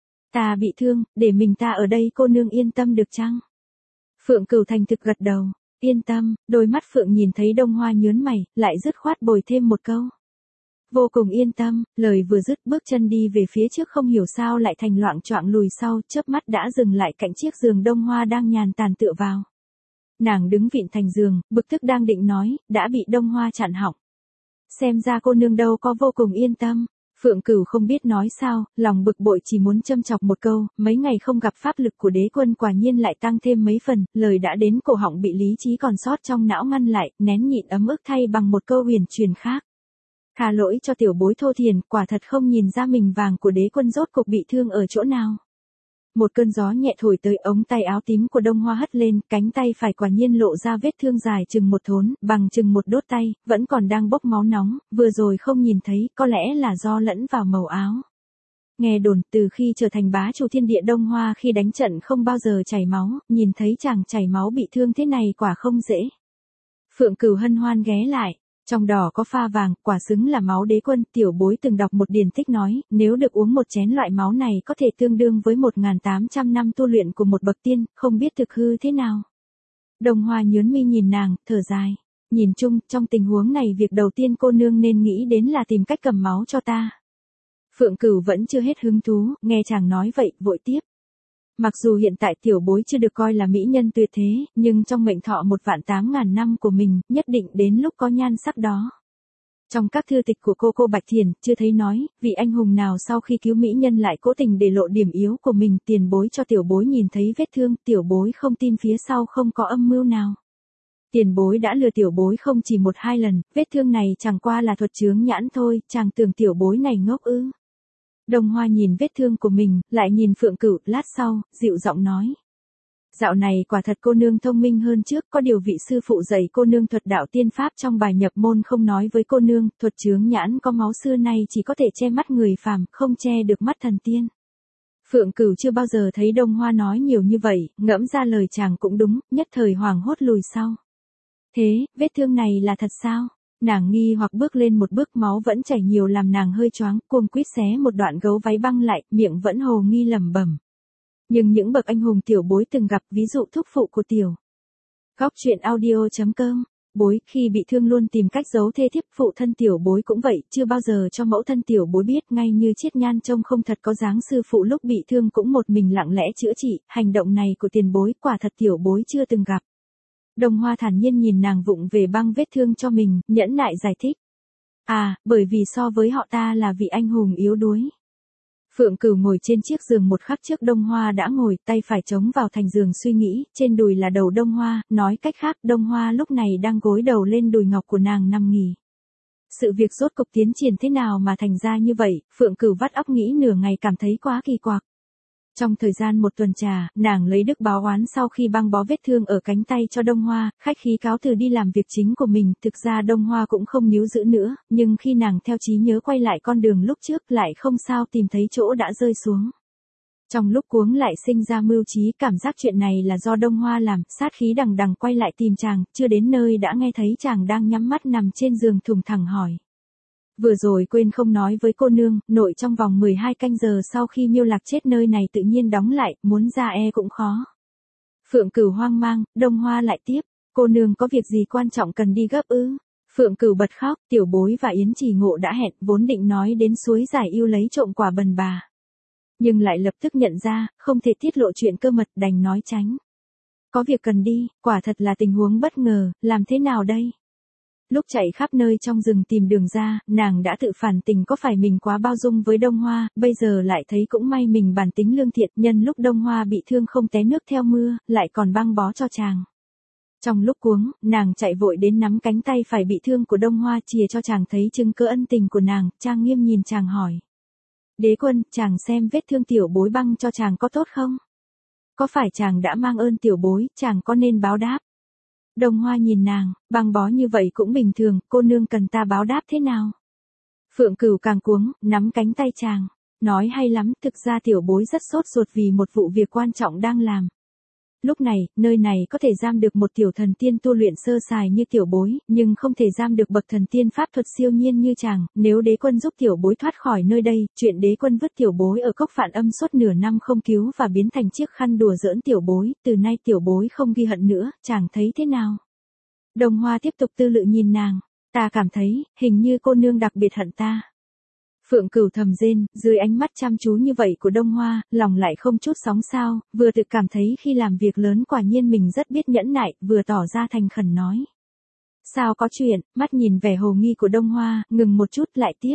Ta bị thương, để mình ta ở đây cô nương yên tâm được chăng? Phượng Cửu thành thực gật đầu. Yên tâm, đôi mắt Phượng nhìn thấy Đông Hoa nhớn mày, lại dứt khoát bồi thêm một câu. Vô cùng yên tâm, lời vừa dứt bước chân đi về phía trước không hiểu sao lại thành loạng choạng lùi sau, chớp mắt đã dừng lại cạnh chiếc giường Đông Hoa đang nhàn tàn tựa vào. Nàng đứng vịn thành giường, bực tức đang định nói, đã bị Đông Hoa chặn họng. Xem ra cô nương đâu có vô cùng yên tâm. Phượng Cửu không biết nói sao, lòng bực bội chỉ muốn châm chọc một câu, mấy ngày không gặp pháp lực của Đế Quân quả nhiên lại tăng thêm mấy phần, lời đã đến cổ họng bị lý trí còn sót trong não ngăn lại, nén nhịn ấm ức thay bằng một câu huyền truyền khác. Tha lỗi cho tiểu bối thô thiền, quả thật không nhìn ra mình vàng của Đế Quân rốt cục bị thương ở chỗ nào. Một cơn gió nhẹ thổi tới, ống tay áo tím của Đông Hoa hất lên, cánh tay phải quả nhiên lộ ra vết thương dài chừng một thốn, bằng chừng một đốt tay, vẫn còn đang bốc máu nóng, vừa rồi không nhìn thấy, có lẽ là do lẫn vào màu áo. Nghe đồn, từ khi trở thành bá chủ thiên địa Đông Hoa khi đánh trận không bao giờ chảy máu, nhìn thấy chàng chảy máu bị thương thế này quả không dễ. Phượng Cửu hân hoan ghé lại. Trong đỏ có pha vàng, quả xứng là máu Đế Quân, tiểu bối từng đọc một điển tích nói, nếu được uống một chén loại máu này có thể tương đương với 1.800 năm tu luyện của một bậc tiên, không biết thực hư thế nào. Đông Hoa nhớn mi nhìn nàng, thở dài. Nhìn chung, trong tình huống này việc đầu tiên cô nương nên nghĩ đến là tìm cách cầm máu cho ta. Phượng Cửu vẫn chưa hết hứng thú, nghe chàng nói vậy, vội tiếp. Mặc dù hiện tại tiểu bối chưa được coi là mỹ nhân tuyệt thế, nhưng trong mệnh thọ 1.800.000 năm của mình, nhất định đến lúc có nhan sắc đó. Trong các thư tịch của cô Bạch Thiền, chưa thấy nói, vị anh hùng nào sau khi cứu mỹ nhân lại cố tình để lộ điểm yếu của mình, tiền bối cho tiểu bối nhìn thấy vết thương, tiểu bối không tin phía sau không có âm mưu nào. Tiền bối đã lừa tiểu bối không chỉ 1-2 lần, vết thương này chẳng qua là thuật chướng nhãn thôi, chàng tưởng tiểu bối này ngốc ư. Đông Hoa nhìn vết thương của mình, lại nhìn Phượng Cửu, lát sau, dịu giọng nói. Dạo này quả thật cô nương thông minh hơn trước, có điều vị sư phụ dạy cô nương thuật đạo tiên pháp trong bài nhập môn không nói với cô nương, thuật chướng nhãn có máu xưa nay chỉ có thể che mắt người phàm, không che được mắt thần tiên. Phượng Cửu chưa bao giờ thấy Đông Hoa nói nhiều như vậy, ngẫm ra lời chàng cũng đúng, nhất thời hoảng hốt lùi sau. Thế, vết thương này là thật sao? Nàng nghi hoặc bước lên một bước, máu vẫn chảy nhiều làm nàng hơi choáng, cuống quýt xé một đoạn gấu váy băng lại, miệng vẫn hồ nghi lẩm bẩm. Nhưng những bậc anh hùng tiểu bối từng gặp, ví dụ thúc phụ của tiểu. Góc truyện audio.com. Bối khi bị thương luôn tìm cách giấu thê thiếp, phụ thân tiểu bối cũng vậy, chưa bao giờ cho mẫu thân tiểu bối biết, ngay như Chiết Nhan trông không thật có dáng, sư phụ lúc bị thương cũng một mình lặng lẽ chữa trị, hành động này của tiền bối quả thật tiểu bối chưa từng gặp. Đông Hoa thản nhiên nhìn nàng vụng về băng vết thương cho mình, nhẫn nại giải thích. À, bởi vì so với họ ta là vị anh hùng yếu đuối. Phượng Cửu ngồi trên chiếc giường một khắc trước Đông Hoa đã ngồi, tay phải chống vào thành giường suy nghĩ, trên đùi là đầu Đông Hoa, nói cách khác Đông Hoa lúc này đang gối đầu lên đùi ngọc của nàng nằm nghỉ. Sự việc rốt cục tiến triển thế nào mà thành ra như vậy, Phượng Cửu vắt óc nghĩ nửa ngày cảm thấy quá kỳ quặc. Trong thời gian một tuần trà, nàng lấy đức báo oán sau khi băng bó vết thương ở cánh tay cho Đông Hoa, khách khí cáo từ đi làm việc chính của mình, thực ra Đông Hoa cũng không níu giữ nữa, nhưng khi nàng theo trí nhớ quay lại con đường lúc trước lại không sao tìm thấy chỗ đã rơi xuống. Trong lúc cuống lại sinh ra mưu trí, cảm giác chuyện này là do Đông Hoa làm, sát khí đằng đằng quay lại tìm chàng, chưa đến nơi đã nghe thấy chàng đang nhắm mắt nằm trên giường thùng thẳng hỏi. Vừa rồi quên không nói với cô nương, nội trong vòng 12 canh giờ sau khi Miêu Lạc chết nơi này tự nhiên đóng lại, muốn ra cũng khó. Phượng Cửu hoang mang, Đông Hoa lại tiếp, cô nương có việc gì quan trọng cần đi gấp ư? Phượng Cửu bật khóc, tiểu bối và Yến Chỉ Ngộ đã hẹn, vốn định nói đến suối giải yêu lấy trộm quả bần bà. Nhưng lại lập tức nhận ra, không thể tiết lộ chuyện cơ mật, đành nói tránh. Có việc cần đi, quả thật là tình huống bất ngờ, làm thế nào đây? Lúc chạy khắp nơi trong rừng tìm đường ra, nàng đã tự phản tình có phải mình quá bao dung với Đông Hoa, bây giờ lại thấy cũng may mình bản tính lương thiện, nhân lúc Đông Hoa bị thương không té nước theo mưa, lại còn băng bó cho chàng. Trong lúc cuống, nàng chạy vội đến nắm cánh tay phải bị thương của Đông Hoa chìa cho chàng thấy chứng cớ ân tình của nàng, trang nghiêm nhìn chàng hỏi. Đế quân, chàng xem vết thương tiểu bối băng cho chàng có tốt không? Có phải chàng đã mang ơn tiểu bối, chàng có nên báo đáp? Đông Hoa nhìn nàng, băng bó như vậy cũng bình thường, cô nương cần ta báo đáp thế nào? Phượng Cửu càng cuống, nắm cánh tay chàng, nói hay lắm, thực ra tiểu bối rất sốt ruột vì một vụ việc quan trọng đang làm. Lúc này, nơi này có thể giam được một tiểu thần tiên tu luyện sơ sài như tiểu bối, nhưng không thể giam được bậc thần tiên pháp thuật siêu nhiên như chàng, nếu đế quân giúp tiểu bối thoát khỏi nơi đây, chuyện đế quân vứt tiểu bối ở cốc Phạn Âm suốt nửa năm không cứu và biến thành chiếc khăn đùa giỡn tiểu bối, từ nay tiểu bối không ghi hận nữa, chàng thấy thế nào? Đông Hoa tiếp tục tư lự nhìn nàng, ta cảm thấy, hình như cô nương đặc biệt hận ta. Phượng Cửu thầm rên, dưới ánh mắt chăm chú như vậy của Đông Hoa, lòng lại không chút sóng sao, vừa tự cảm thấy khi làm việc lớn quả nhiên mình rất biết nhẫn nại, vừa tỏ ra thành khẩn nói. Sao có chuyện, mắt nhìn vẻ hồ nghi của Đông Hoa, ngừng một chút lại tiếp.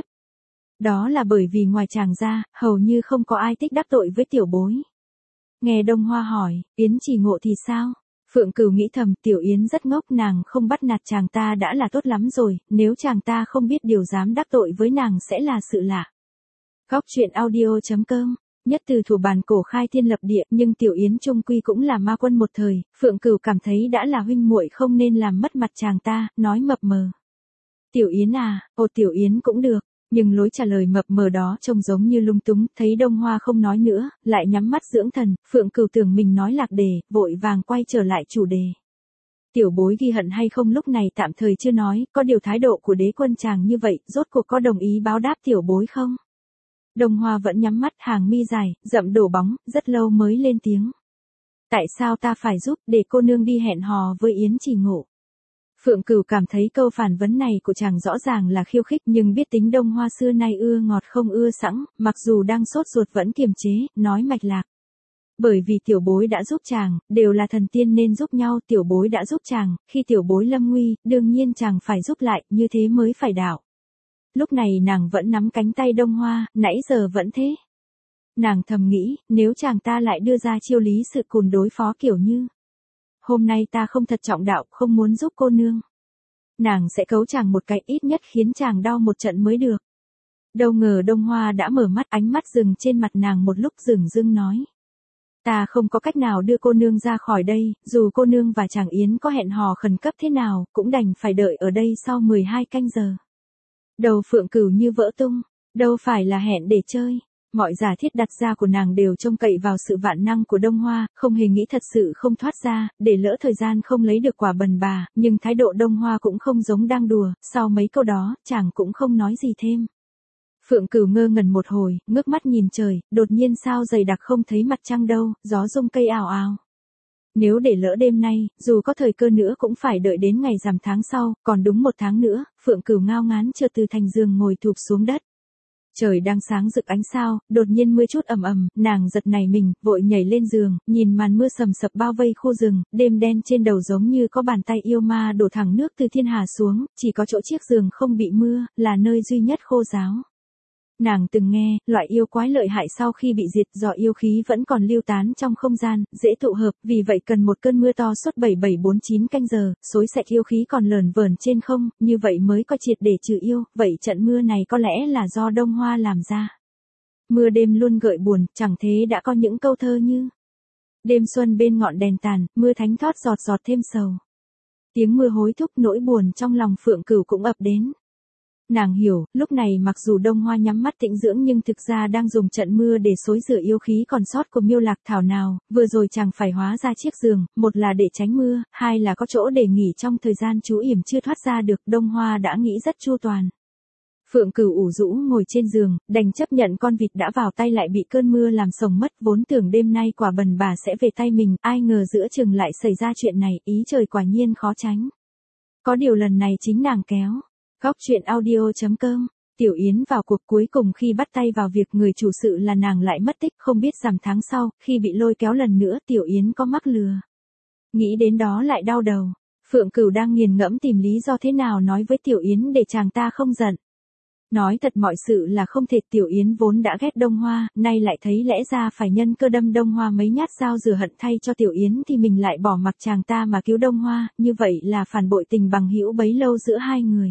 Đó là bởi vì ngoài chàng ra, hầu như không có ai thích đắc tội với tiểu bối. Nghe Đông Hoa hỏi, Yến Chỉ Ngộ thì sao? Phượng Cửu nghĩ thầm, tiểu Yến rất ngốc, nàng không bắt nạt chàng ta đã là tốt lắm rồi, nếu chàng ta không biết điều dám đắc tội với nàng sẽ là sự lạ. Góc truyện audio.com. Nhất từ thủ bàn cổ khai thiên lập địa, nhưng tiểu Yến chung quy cũng là ma quân một thời, Phượng Cửu cảm thấy đã là huynh muội không nên làm mất mặt chàng ta, nói mập mờ. Tiểu Yến à, tiểu Yến cũng được. Nhưng lối trả lời mập mờ đó trông giống như lung túng, thấy Đông Hoa không nói nữa, lại nhắm mắt dưỡng thần, Phượng Cửu tưởng mình nói lạc đề, vội vàng quay trở lại chủ đề. Tiểu bối ghi hận hay không lúc này tạm thời chưa nói, có điều thái độ của đế quân chàng như vậy, rốt cuộc có đồng ý báo đáp tiểu bối không? Đông Hoa vẫn nhắm mắt, hàng mi dài, rậm đổ bóng, rất lâu mới lên tiếng. Tại sao ta phải giúp để cô nương đi hẹn hò với Yến Chỉ Ngộ? Phượng Cửu cảm thấy câu phản vấn này của chàng rõ ràng là khiêu khích, nhưng biết tính Đông Hoa xưa nay ưa ngọt không ưa sẵn, mặc dù đang sốt ruột vẫn kiềm chế, nói mạch lạc. Bởi vì tiểu bối đã giúp chàng, đều là thần tiên nên giúp nhau, tiểu bối đã giúp chàng, khi tiểu bối lâm nguy, đương nhiên chàng phải giúp lại, như thế mới phải đạo. Lúc này nàng vẫn nắm cánh tay Đông Hoa, nãy giờ vẫn thế. Nàng thầm nghĩ, nếu chàng ta lại đưa ra chiêu lý sự cùn đối phó kiểu như. Hôm nay ta không thật trọng đạo, không muốn giúp cô nương. Nàng sẽ cấu chàng một cái, ít nhất khiến chàng đau một trận mới được. Đâu ngờ Đông Hoa đã mở mắt, ánh mắt dừng trên mặt nàng một lúc dửng dưng nói. Ta không có cách nào đưa cô nương ra khỏi đây, dù cô nương và chàng Yến có hẹn hò khẩn cấp thế nào, cũng đành phải đợi ở đây sau 12 canh giờ. Đầu Phượng Cửu như vỡ tung, đâu phải là hẹn để chơi. Mọi giả thiết đặt ra của nàng đều trông cậy vào sự vạn năng của Đông Hoa, không hề nghĩ thật sự không thoát ra, để lỡ thời gian không lấy được quả bần bà, nhưng thái độ Đông Hoa cũng không giống đang đùa, sau mấy câu đó, chàng cũng không nói gì thêm. Phượng Cửu ngơ ngẩn một hồi, ngước mắt nhìn trời, đột nhiên sao dày đặc không thấy mặt trăng đâu, gió rung cây ào ào. Nếu để lỡ đêm nay, dù có thời cơ nữa cũng phải đợi đến ngày rằm tháng sau, còn đúng 1 tháng nữa, Phượng Cửu ngao ngán chợt từ thành giường ngồi thụp xuống đất. Trời đang sáng rực ánh sao, đột nhiên mưa chút ầm ầm, nàng giật nảy mình, vội nhảy lên giường, nhìn màn mưa sầm sập bao vây khu rừng, đêm đen trên đầu giống như có bàn tay yêu ma đổ thẳng nước từ thiên hà xuống, chỉ có chỗ chiếc giường không bị mưa, là nơi duy nhất khô ráo. Nàng từng nghe, loại yêu quái lợi hại sau khi bị diệt do yêu khí vẫn còn lưu tán trong không gian, dễ tụ hợp, vì vậy cần một cơn mưa to suốt 7749 canh giờ, xối sạch yêu khí còn lởn vởn trên không, như vậy mới có triệt để trừ yêu, vậy trận mưa này có lẽ là do Đông Hoa làm ra. Mưa đêm luôn gợi buồn, chẳng thế đã có những câu thơ như đêm xuân bên ngọn đèn tàn, mưa thánh thót giọt giọt thêm sầu. Tiếng mưa hối thúc nỗi buồn trong lòng Phượng Cửu cũng ập đến. Nàng hiểu, lúc này mặc dù Đông Hoa nhắm mắt tĩnh dưỡng nhưng thực ra đang dùng trận mưa để xối rửa yêu khí còn sót của Miêu Lạc Thảo nào, vừa rồi chàng phải hóa ra chiếc giường, một là để tránh mưa, hai là có chỗ để nghỉ trong thời gian trú yểm chưa thoát ra được, Đông Hoa đã nghĩ rất chu toàn. Phượng Cửu ủ rũ ngồi trên giường, đành chấp nhận con vịt đã vào tay lại bị cơn mưa làm sồng mất, vốn tưởng đêm nay quả bần bà sẽ về tay mình, ai ngờ giữa chừng lại xảy ra chuyện này, ý trời quả nhiên khó tránh. Có điều lần này chính nàng kéo. Góc truyện audio.com. Tiểu Yến vào cuộc cuối cùng khi bắt tay vào việc người chủ sự là nàng lại mất tích, không biết rằm tháng sau, khi bị lôi kéo lần nữa Tiểu Yến có mắc lừa. Nghĩ đến đó lại đau đầu. Phượng Cửu đang nghiền ngẫm tìm lý do thế nào nói với Tiểu Yến để chàng ta không giận. Nói thật mọi sự là không thể, Tiểu Yến vốn đã ghét Đông Hoa, nay lại thấy lẽ ra phải nhân cơ đâm Đông Hoa mấy nhát dao rửa hận thay cho Tiểu Yến thì mình lại bỏ mặc chàng ta mà cứu Đông Hoa, như vậy là phản bội tình bằng hữu bấy lâu giữa hai người.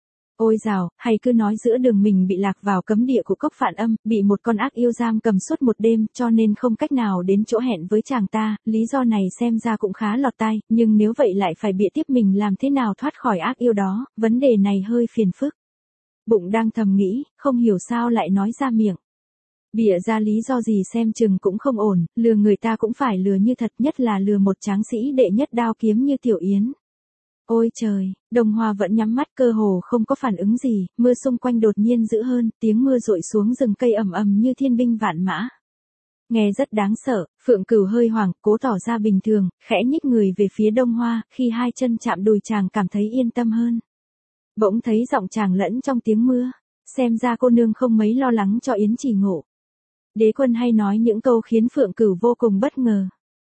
Ôi dào, hay cứ nói giữa đường mình bị lạc vào cấm địa của cốc Phạn Âm, bị một con ác yêu giam cầm suốt một đêm, cho nên không cách nào đến chỗ hẹn với chàng ta, lý do này xem ra cũng khá lọt tai, nhưng nếu vậy lại phải bịa tiếp mình làm thế nào thoát khỏi ác yêu đó, vấn đề này hơi phiền phức. Bụng đang thầm nghĩ, không hiểu sao lại nói ra miệng. Bịa ra lý do gì xem chừng cũng không ổn, lừa người ta cũng phải lừa như thật, nhất là lừa một tráng sĩ đệ nhất đao kiếm như Tiểu Yến. Ôi trời, Đông Hoa vẫn nhắm mắt cơ hồ không có phản ứng gì, mưa xung quanh đột nhiên dữ hơn, tiếng mưa rội xuống rừng cây ầm ầm như thiên binh vạn mã. Nghe rất đáng sợ, Phượng Cửu hơi hoảng, cố tỏ ra bình thường, khẽ nhích người về phía Đông Hoa, khi hai chân chạm đùi chàng cảm thấy yên tâm hơn. Bỗng thấy giọng chàng lẫn trong tiếng mưa, xem ra cô nương không mấy lo lắng cho Yến Chỉ Ngộ. Đế Quân hay nói những câu khiến Phượng Cửu vô cùng bất ngờ.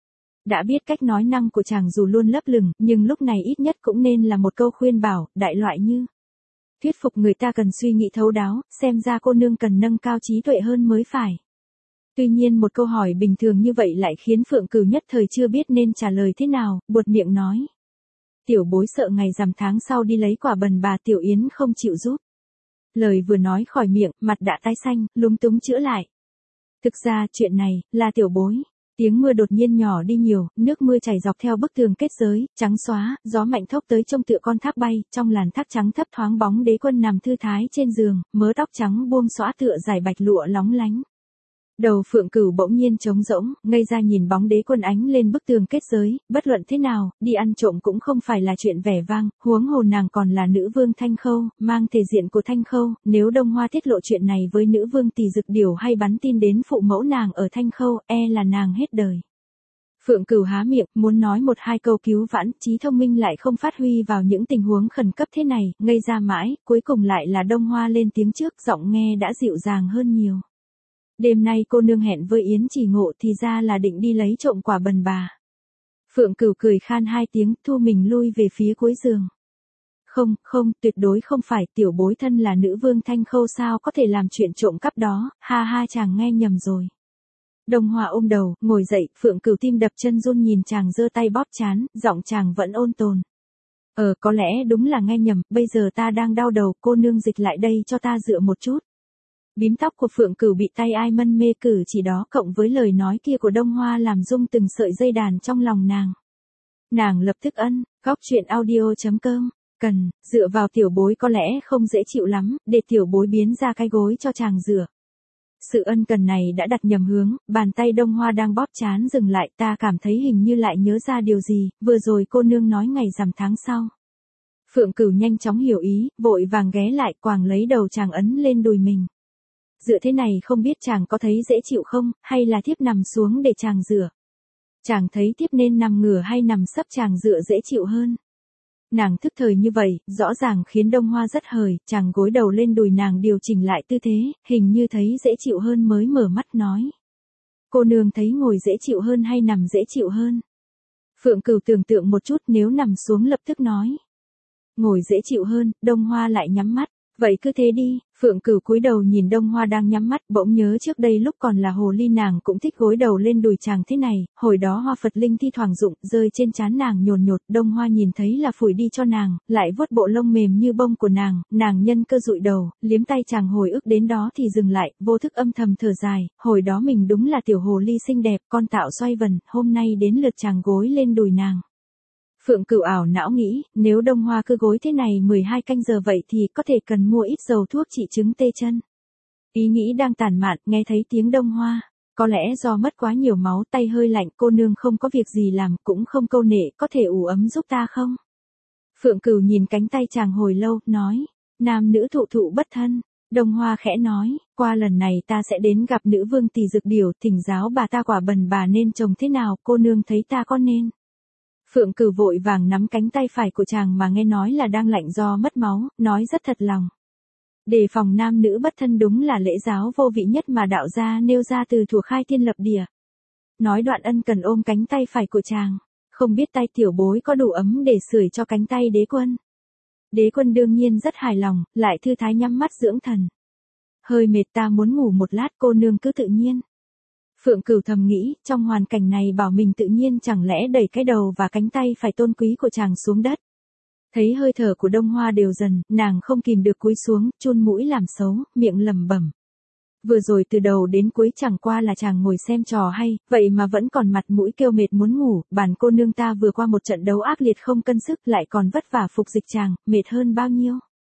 Đã biết cách nói năng của chàng dù luôn lấp lửng, nhưng lúc này ít nhất cũng nên là một câu khuyên bảo, đại loại như thuyết phục người ta cần suy nghĩ thấu đáo, xem ra cô nương cần nâng cao trí tuệ hơn mới phải. Tuy nhiên một câu hỏi bình thường như vậy lại khiến Phượng Cửu nhất thời chưa biết nên trả lời thế nào, buột miệng nói. Tiểu bối sợ ngày rằm tháng sau đi lấy quả bần bà Tiểu Yến không chịu giúp. Lời vừa nói khỏi miệng, mặt đã tái xanh, lúng túng chữa lại. Thực ra chuyện này, là tiểu bối. Tiếng mưa đột nhiên nhỏ đi nhiều, nước mưa chảy dọc theo bức tường kết giới, trắng xóa, gió mạnh thốc tới trông tựa con thác bay, trong làn thác trắng thấp thoáng bóng Đế Quân nằm thư thái trên giường, mớ tóc trắng buông xõa tựa dải bạch lụa lóng lánh. Đầu Phượng Cửu bỗng nhiên trống rỗng, ngây ra nhìn bóng Đế Quân ánh lên bức tường kết giới, bất luận thế nào, đi ăn trộm cũng không phải là chuyện vẻ vang, huống hồ nàng còn là nữ vương Thanh Khâu, mang thể diện của Thanh Khâu, nếu Đông Hoa tiết lộ chuyện này với nữ vương Tỳ Dực Điểu hay bắn tin đến phụ mẫu nàng ở Thanh Khâu, là nàng hết đời. Phượng Cửu há miệng, muốn nói một hai câu cứu vãn, trí thông minh lại không phát huy vào những tình huống khẩn cấp thế này, ngây ra mãi, cuối cùng lại là Đông Hoa lên tiếng trước, giọng nghe đã dịu dàng hơn nhiều. Đêm nay cô nương hẹn với Yến Chỉ Ngộ thì ra là định đi lấy trộm quả bần bà. Phượng Cửu cười khan hai tiếng, thu mình lui về phía cuối giường. Không, tuyệt đối không phải, tiểu bối thân là nữ vương Thanh Khâu sao có thể làm chuyện trộm cắp đó, ha ha chàng nghe nhầm rồi. Đông Hoa ôm đầu, ngồi dậy, Phượng Cửu tim đập chân run nhìn chàng giơ tay bóp trán, giọng chàng vẫn ôn tồn. Có lẽ đúng là nghe nhầm, bây giờ ta đang đau đầu, cô nương dịch lại đây cho ta dựa một chút. Bím tóc của Phượng Cửu bị tay ai mân mê cử chỉ đó cộng với lời nói kia của Đông Hoa làm rung từng sợi dây đàn trong lòng nàng. Nàng lập tức góc truyện audio.com, cần, dựa vào tiểu bối có lẽ không dễ chịu lắm, để tiểu bối biến ra cái gối cho chàng rửa. Sự ân cần này đã đặt nhầm hướng, bàn tay Đông Hoa đang bóp trán dừng lại, ta cảm thấy hình như lại nhớ ra điều gì, vừa rồi cô nương nói ngày rằm tháng sau. Phượng Cửu nhanh chóng hiểu ý, vội vàng ghé lại quàng lấy đầu chàng ấn lên đùi mình. Dựa thế này không biết chàng có thấy dễ chịu không, hay là thiếp nằm xuống để chàng dựa. Chàng thấy thiếp nên nằm ngửa hay nằm sấp chàng dựa dễ chịu hơn. Nàng thức thời như vậy, rõ ràng khiến Đông Hoa rất hời, chàng gối đầu lên đùi nàng điều chỉnh lại tư thế, hình như thấy dễ chịu hơn mới mở mắt nói. Cô nương thấy ngồi dễ chịu hơn hay nằm dễ chịu hơn? Phượng Cửu tưởng tượng một chút, nếu nằm xuống lập tức nói. Ngồi dễ chịu hơn. Đông Hoa lại nhắm mắt. Vậy cứ thế đi. Phượng Cửu cúi đầu nhìn Đông Hoa đang nhắm mắt, bỗng nhớ trước đây lúc còn là hồ ly nàng cũng thích gối đầu lên đùi chàng thế này, hồi đó hoa Phật linh thi thoảng rụng rơi trên trán nàng nhồn nhột, Đông Hoa nhìn thấy là phủi đi cho nàng, lại vuốt bộ lông mềm như bông của nàng nhân cơ dụi đầu, liếm tay chàng hồi ức đến đó thì dừng lại, vô thức âm thầm thở dài, hồi đó mình đúng là tiểu hồ ly xinh đẹp, con tạo xoay vần, hôm nay đến lượt chàng gối lên đùi nàng. Phượng Cửu ảo não nghĩ, nếu Đông Hoa cứ gối thế này 12 canh giờ vậy thì có thể cần mua ít dầu thuốc trị chứng tê chân. Ý nghĩ đang tản mạn, nghe thấy tiếng Đông Hoa. Có lẽ do mất quá nhiều máu, tay hơi lạnh, cô nương không có việc gì làm, cũng không câu nệ, có thể ủ ấm giúp ta không? Phượng Cửu nhìn cánh tay chàng hồi lâu, nói, nam nữ thụ thụ bất thân. Đông Hoa khẽ nói, qua lần này ta sẽ đến gặp nữ vương Tỳ Dược Điểu, thỉnh giáo bà ta quả bần bà nên trồng thế nào, cô nương thấy ta có nên? Phượng Cửu vội vàng nắm cánh tay phải của chàng mà nghe nói là đang lạnh do mất máu, nói rất thật lòng. Đề phòng nam nữ bất thân đúng là lễ giáo vô vị nhất mà đạo gia nêu ra từ thuở khai thiên lập địa. Nói đoạn ân cần ôm cánh tay phải của chàng, không biết tay tiểu bối có đủ ấm để sưởi cho cánh tay đế quân. Đế quân đương nhiên rất hài lòng, lại thư thái nhắm mắt dưỡng thần. Hơi mệt ta muốn ngủ một lát, cô nương cứ tự nhiên. Phượng Cửu thầm nghĩ, trong hoàn cảnh này bảo mình tự nhiên chẳng lẽ đẩy cái đầu và cánh tay phải tôn quý của chàng xuống đất. Thấy hơi thở của Đông Hoa đều dần, nàng không kìm được cúi xuống, chun mũi làm xấu, miệng lẩm bẩm. Vừa rồi từ đầu đến cuối chẳng qua là chàng ngồi xem trò hay, vậy mà vẫn còn mặt mũi kêu mệt muốn ngủ, bản cô nương ta vừa qua một trận đấu ác liệt không cân sức lại còn vất vả phục dịch chàng, mệt hơn bao nhiêu.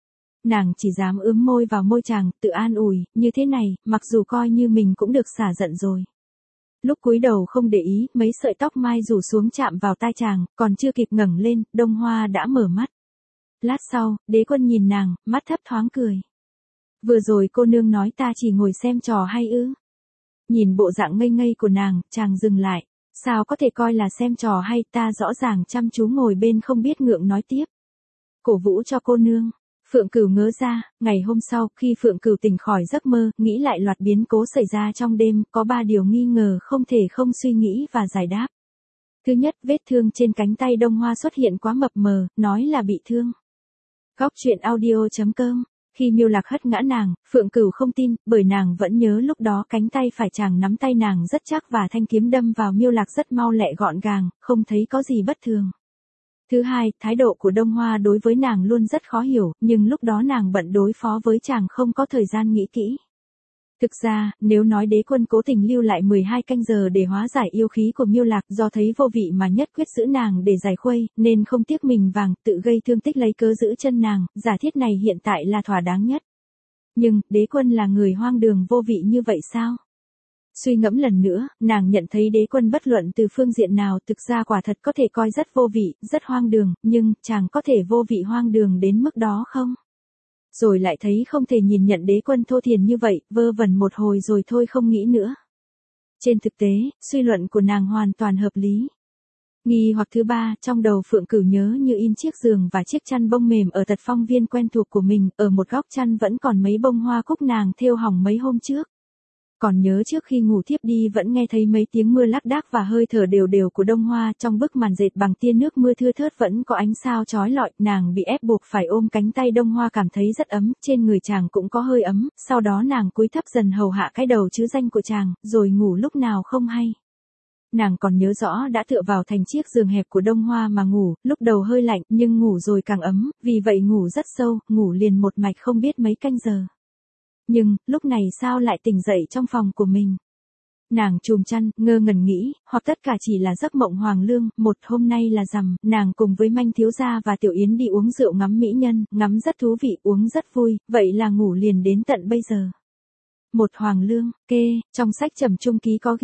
Nàng chỉ dám ướm môi vào môi chàng, tự an ủi, như thế này, mặc dù coi như mình cũng được xả giận rồi. Lúc cúi đầu không để ý, mấy sợi tóc mai rủ xuống chạm vào tai chàng, còn chưa kịp ngẩng lên, Đông Hoa đã mở mắt. Lát sau, đế quân nhìn nàng, mắt thấp thoáng cười. Vừa rồi cô nương nói ta chỉ ngồi xem trò hay ư? Nhìn bộ dạng ngây ngây của nàng, chàng dừng lại. Sao có thể coi là xem trò hay, ta rõ ràng chăm chú ngồi bên không biết ngượng nói tiếp. Cổ vũ cho cô nương. Phượng Cửu ngớ ra, ngày hôm sau, khi Phượng Cửu tỉnh khỏi giấc mơ, nghĩ lại loạt biến cố xảy ra trong đêm, có 3 điều nghi ngờ không thể không suy nghĩ và giải đáp. Thứ nhất, vết thương trên cánh tay Đông Hoa xuất hiện quá mập mờ, nói là bị thương. Góc truyện audio.com. Khi Miêu Lạc hất ngã nàng, Phượng Cửu không tin, bởi nàng vẫn nhớ lúc đó cánh tay phải chàng nắm tay nàng rất chắc và thanh kiếm đâm vào Miêu Lạc rất mau lẹ gọn gàng, không thấy có gì bất thường. Thứ hai, thái độ của Đông Hoa đối với nàng luôn rất khó hiểu, nhưng lúc đó nàng bận đối phó với chàng không có thời gian nghĩ kỹ. Thực ra, nếu nói đế quân cố tình lưu lại 12 canh giờ để hóa giải yêu khí của Miêu Lạc do thấy vô vị mà nhất quyết giữ nàng để giải khuây, nên không tiếc mình vàng, tự gây thương tích lấy cớ giữ chân nàng, giả thiết này hiện tại là thỏa đáng nhất. Nhưng, đế quân là người hoang đường vô vị như vậy sao? Suy ngẫm lần nữa, nàng nhận thấy đế quân bất luận từ phương diện nào thực ra quả thật có thể coi rất vô vị, rất hoang đường, nhưng chàng có thể vô vị hoang đường đến mức đó không? Rồi lại thấy không thể nhìn nhận đế quân thô thiền như vậy, vơ vẩn một hồi rồi thôi không nghĩ nữa. Trên thực tế, suy luận của nàng hoàn toàn hợp lý. Nghi hoặc thứ ba, trong đầu Phượng Cửu nhớ như in chiếc giường và chiếc chăn bông mềm ở Tật Phong Viên quen thuộc của mình, ở một góc chăn vẫn còn mấy bông hoa cúc nàng thêu hỏng mấy hôm trước. Còn nhớ trước khi ngủ thiếp đi vẫn nghe thấy mấy tiếng mưa lác đác và hơi thở đều đều của Đông Hoa, trong bức màn dệt bằng tia nước mưa thưa thớt vẫn có ánh sao chói lọi, nàng bị ép buộc phải ôm cánh tay Đông Hoa cảm thấy rất ấm, trên người chàng cũng có hơi ấm, sau đó nàng cúi thấp dần hầu hạ cái đầu chữ danh của chàng, rồi ngủ lúc nào không hay. Nàng còn nhớ rõ đã tựa vào thành chiếc giường hẹp của Đông Hoa mà ngủ, lúc đầu hơi lạnh nhưng ngủ rồi càng ấm, vì vậy ngủ rất sâu, ngủ liền một mạch không biết mấy canh giờ. Nhưng, lúc này sao lại tỉnh dậy trong phòng của mình? Nàng chùm chăn, ngơ ngẩn nghĩ, hoặc tất cả chỉ là giấc mộng hoàng lương, một hôm nay là rằm, nàng cùng với Manh thiếu gia và Tiểu Yến đi uống rượu ngắm mỹ nhân, ngắm rất thú vị, uống rất vui, vậy là ngủ liền đến tận bây giờ. Một hoàng lương, trong sách Trầm Trung Ký có ghi,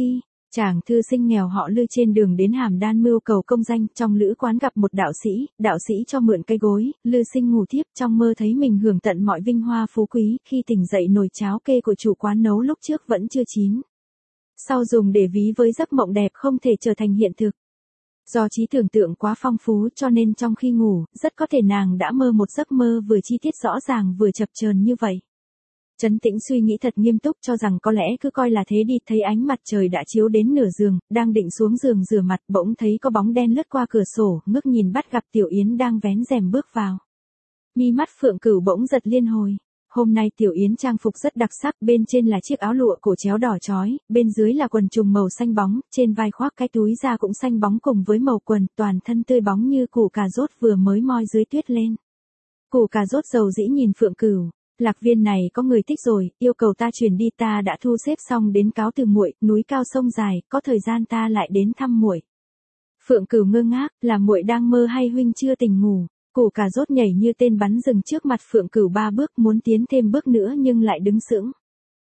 Chàng thư sinh nghèo họ Lư trên đường đến Hàm Đan mưu cầu công danh, trong lữ quán gặp một đạo sĩ cho mượn cây gối, Lư sinh ngủ thiếp trong mơ thấy mình hưởng tận mọi vinh hoa phú quý, khi tỉnh dậy nồi cháo kê của chủ quán nấu lúc trước vẫn chưa chín. Sau dùng để ví với giấc mộng đẹp không thể trở thành hiện thực. Do trí tưởng tượng quá phong phú cho nên trong khi ngủ, rất có thể nàng đã mơ một giấc mơ vừa chi tiết rõ ràng vừa chập chờn như vậy. Trấn Tĩnh suy nghĩ thật nghiêm túc cho rằng có lẽ cứ coi là thế đi, thấy ánh mặt trời đã chiếu đến nửa giường, đang định xuống giường rửa mặt bỗng thấy có bóng đen lướt qua cửa sổ, ngước nhìn bắt gặp Tiểu Yến đang vén rèm bước vào. Mi mắt Phượng Cửu bỗng giật liên hồi. Hôm nay Tiểu Yến trang phục rất đặc sắc, bên trên là chiếc áo lụa cổ chéo đỏ chói, bên dưới là quần trùng màu xanh bóng, trên vai khoác cái túi da cũng xanh bóng cùng với màu quần, toàn thân tươi bóng như củ cà rốt vừa mới moi dưới tuyết lên. Củ cà rốt dầu dĩ nhìn Phượng Cửu, Lạc Viên này có người thích rồi, yêu cầu ta chuyển đi, ta đã thu xếp xong đến cáo từ muội, núi cao sông dài, có thời gian ta lại đến thăm muội. Phượng Cửu ngơ ngác, là muội đang mơ hay huynh chưa tỉnh ngủ? Củ cà rốt nhảy như tên bắn dừng trước mặt Phượng Cửu 3 bước, muốn tiến thêm bước nữa nhưng lại đứng sững.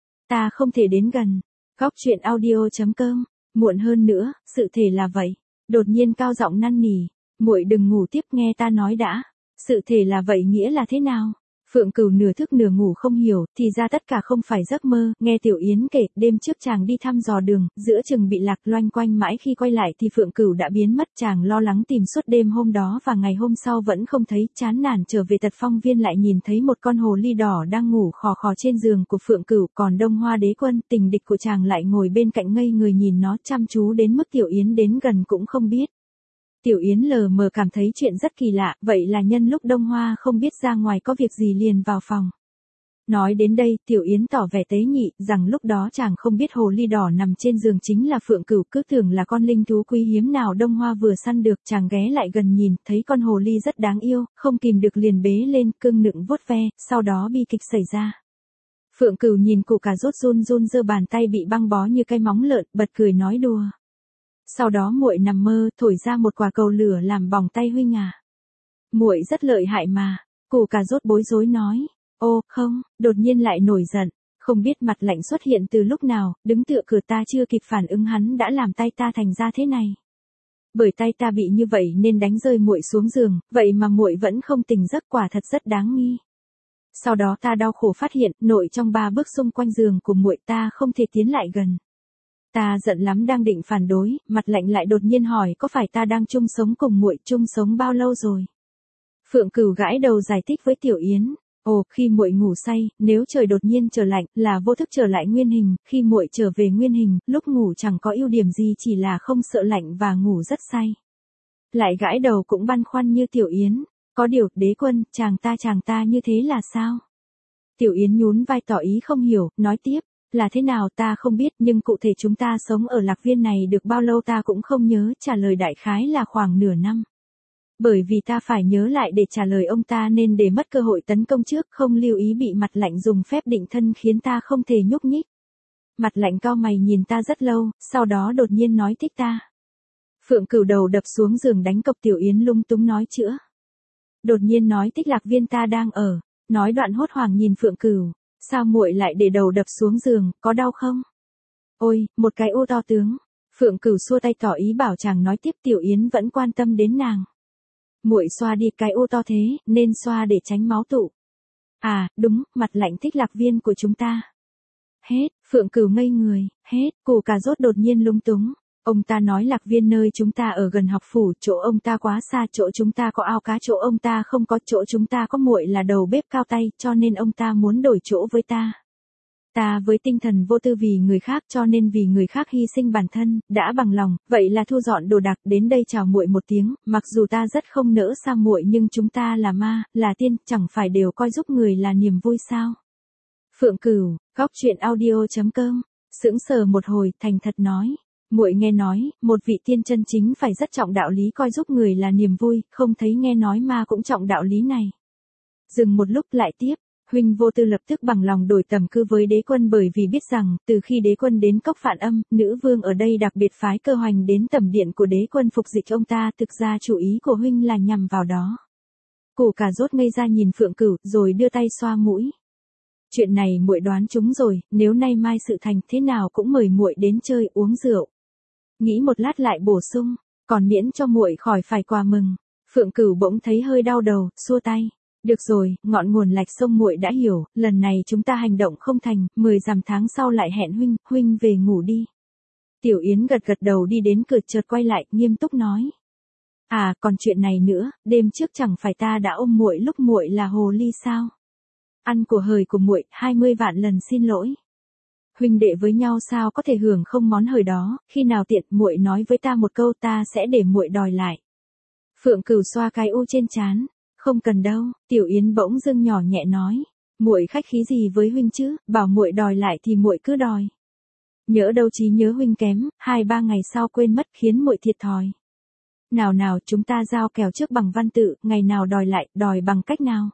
Ta không thể đến gần. Góc truyện audio.com. Muộn hơn nữa, sự thể là vậy. Đột nhiên cao giọng năn nỉ, muội đừng ngủ tiếp, nghe ta nói đã. Sự thể là vậy nghĩa là thế nào? Phượng Cửu nửa thức nửa ngủ không hiểu, thì ra tất cả không phải giấc mơ, nghe Tiểu Yến kể, đêm trước chàng đi thăm dò đường, giữa chừng bị lạc loanh quanh mãi khi quay lại thì Phượng Cửu đã biến mất, chàng lo lắng tìm suốt đêm hôm đó và ngày hôm sau vẫn không thấy, chán nản trở về Tật Phong Viên lại nhìn thấy một con hồ ly đỏ đang ngủ khò khò trên giường của Phượng Cửu, còn Đông Hoa Đế Quân, tình địch của chàng lại ngồi bên cạnh ngây người nhìn nó chăm chú đến mức Tiểu Yến đến gần cũng không biết. Tiểu Yến lờ mờ cảm thấy chuyện rất kỳ lạ, vậy là nhân lúc Đông Hoa không biết ra ngoài có việc gì liền vào phòng. Nói đến đây, Tiểu Yến tỏ vẻ tế nhị, rằng lúc đó chàng không biết hồ ly đỏ nằm trên giường chính là Phượng Cửu, cứ tưởng là con linh thú quý hiếm nào Đông Hoa vừa săn được, chàng ghé lại gần nhìn, thấy con hồ ly rất đáng yêu, không kìm được liền bế lên, cưng nựng vuốt ve, sau đó bi kịch xảy ra. Phượng Cửu nhìn củ cà rốt run run giơ bàn tay bị băng bó như cái móng lợn, bật cười nói đùa. Sau đó muội nằm mơ, thổi ra một quả cầu lửa làm bỏng tay huynh à. Muội rất lợi hại mà. Củ cà rốt bối rối nói. Ô, không, đột nhiên lại nổi giận. Không biết Mặt Lạnh xuất hiện từ lúc nào, đứng tựa cửa ta chưa kịp phản ứng hắn đã làm tay ta thành ra thế này. Bởi tay ta bị như vậy nên đánh rơi muội xuống giường, vậy mà muội vẫn không tỉnh giấc, quả thật rất đáng nghi. Sau đó ta đau khổ phát hiện, nội trong 3 bước xung quanh giường của muội ta không thể tiến lại gần. Ta giận lắm đang định phản đối, Mặt Lạnh lại đột nhiên hỏi có phải ta đang chung sống cùng muội, chung sống bao lâu rồi? Phượng Cửu gãi đầu giải thích với Tiểu Yến, ồ, khi muội ngủ say, nếu trời đột nhiên trở lạnh, là vô thức trở lại nguyên hình, khi muội trở về nguyên hình, lúc ngủ chẳng có ưu điểm gì, chỉ là không sợ lạnh và ngủ rất say. Lại gãi đầu cũng băn khoăn như Tiểu Yến, có điều, Đế Quân, chàng ta như thế là sao? Tiểu Yến nhún vai tỏ ý không hiểu, nói tiếp. Là thế nào ta không biết, nhưng cụ thể chúng ta sống ở Lạc Viên này được bao lâu ta cũng không nhớ, trả lời đại khái là khoảng nửa năm. Bởi vì ta phải nhớ lại để trả lời ông ta nên để mất cơ hội tấn công trước, không lưu ý bị Mặt Lạnh dùng phép định thân khiến ta không thể nhúc nhích. Mặt Lạnh cau mày nhìn ta rất lâu, sau đó đột nhiên nói thích ta. Phượng Cửu đầu đập xuống giường đánh cộc, Tiểu Yến lung túng nói chữa. Đột nhiên nói thích Lạc Viên ta đang ở, nói đoạn hốt hoảng nhìn Phượng Cửu. Sao muội lại để đầu đập xuống giường, có đau không? Ôi, một cái ô to tướng. Phượng Cửu xua tay tỏ ý bảo chàng nói tiếp, Tiểu Yến vẫn quan tâm đến nàng. Muội xoa đi, cái ô to thế, nên xoa để tránh máu tụ. À, đúng, Mặt Lạnh thích Lạc Viên của chúng ta. Hết, Phượng Cửu ngây người, hết, củ cà rốt đột nhiên lung túng. Ông ta nói Lạc Viên nơi chúng ta ở gần học phủ, chỗ ông ta quá xa, chỗ chúng ta có ao cá, chỗ ông ta không có, chỗ chúng ta có muội là đầu bếp cao tay, cho nên ông ta muốn đổi chỗ với ta. Ta với tinh thần vô tư vì người khác, cho nên vì người khác hy sinh bản thân, đã bằng lòng, vậy là thu dọn đồ đạc đến đây chào muội một tiếng, mặc dù ta rất không nỡ xa muội nhưng chúng ta là ma, là tiên, chẳng phải đều coi giúp người là niềm vui sao? Phượng Cửu, góc truyện audio.com, sững sờ một hồi, thành thật nói. Muội nghe nói, một vị tiên chân chính phải rất trọng đạo lý coi giúp người là niềm vui, không thấy nghe nói ma cũng trọng đạo lý này. Dừng một lúc lại tiếp, huynh vô tư lập tức bằng lòng đổi tầm cư với Đế Quân bởi vì biết rằng, từ khi Đế Quân đến cốc Phạn Âm, nữ vương ở đây đặc biệt phái Cơ Hoành đến tẩm điện của Đế Quân phục dịch ông ta, thực ra chủ ý của huynh là nhằm vào đó. Củ cà rốt ngây ra nhìn Phượng Cửu, rồi đưa tay xoa mũi. Chuyện này muội đoán trúng rồi, nếu nay mai sự thành thế nào cũng mời muội đến chơi uống rượu. Nghĩ một lát lại bổ sung, còn miễn cho muội khỏi phải quà mừng. Phượng Cửu bỗng thấy hơi đau đầu, xua tay. Được rồi, ngọn nguồn lạch sông muội đã hiểu, lần này chúng ta hành động không thành, 10 rằm tháng sau lại hẹn huynh về ngủ đi. Tiểu Yến gật gật đầu đi đến cửa chợt quay lại, nghiêm túc nói. À, còn chuyện này nữa, đêm trước chẳng phải ta đã ôm muội lúc muội là hồ ly sao? Ăn của hời của muội, 20 vạn lần xin lỗi. Huynh đệ với nhau sao có thể hưởng không món hời đó, khi nào tiện muội nói với ta một câu ta sẽ để muội đòi lại. Phượng Cửu xoa cái u trên trán, không cần đâu, Tiểu Yến bỗng dưng nhỏ nhẹ nói, muội khách khí gì với huynh chứ, bảo muội đòi lại thì muội cứ đòi. Nhỡ đâu trí nhớ huynh kém, 2-3 ngày sau quên mất khiến muội thiệt thòi. Nào nào chúng ta giao kèo trước bằng văn tự, ngày nào đòi lại, đòi bằng cách nào?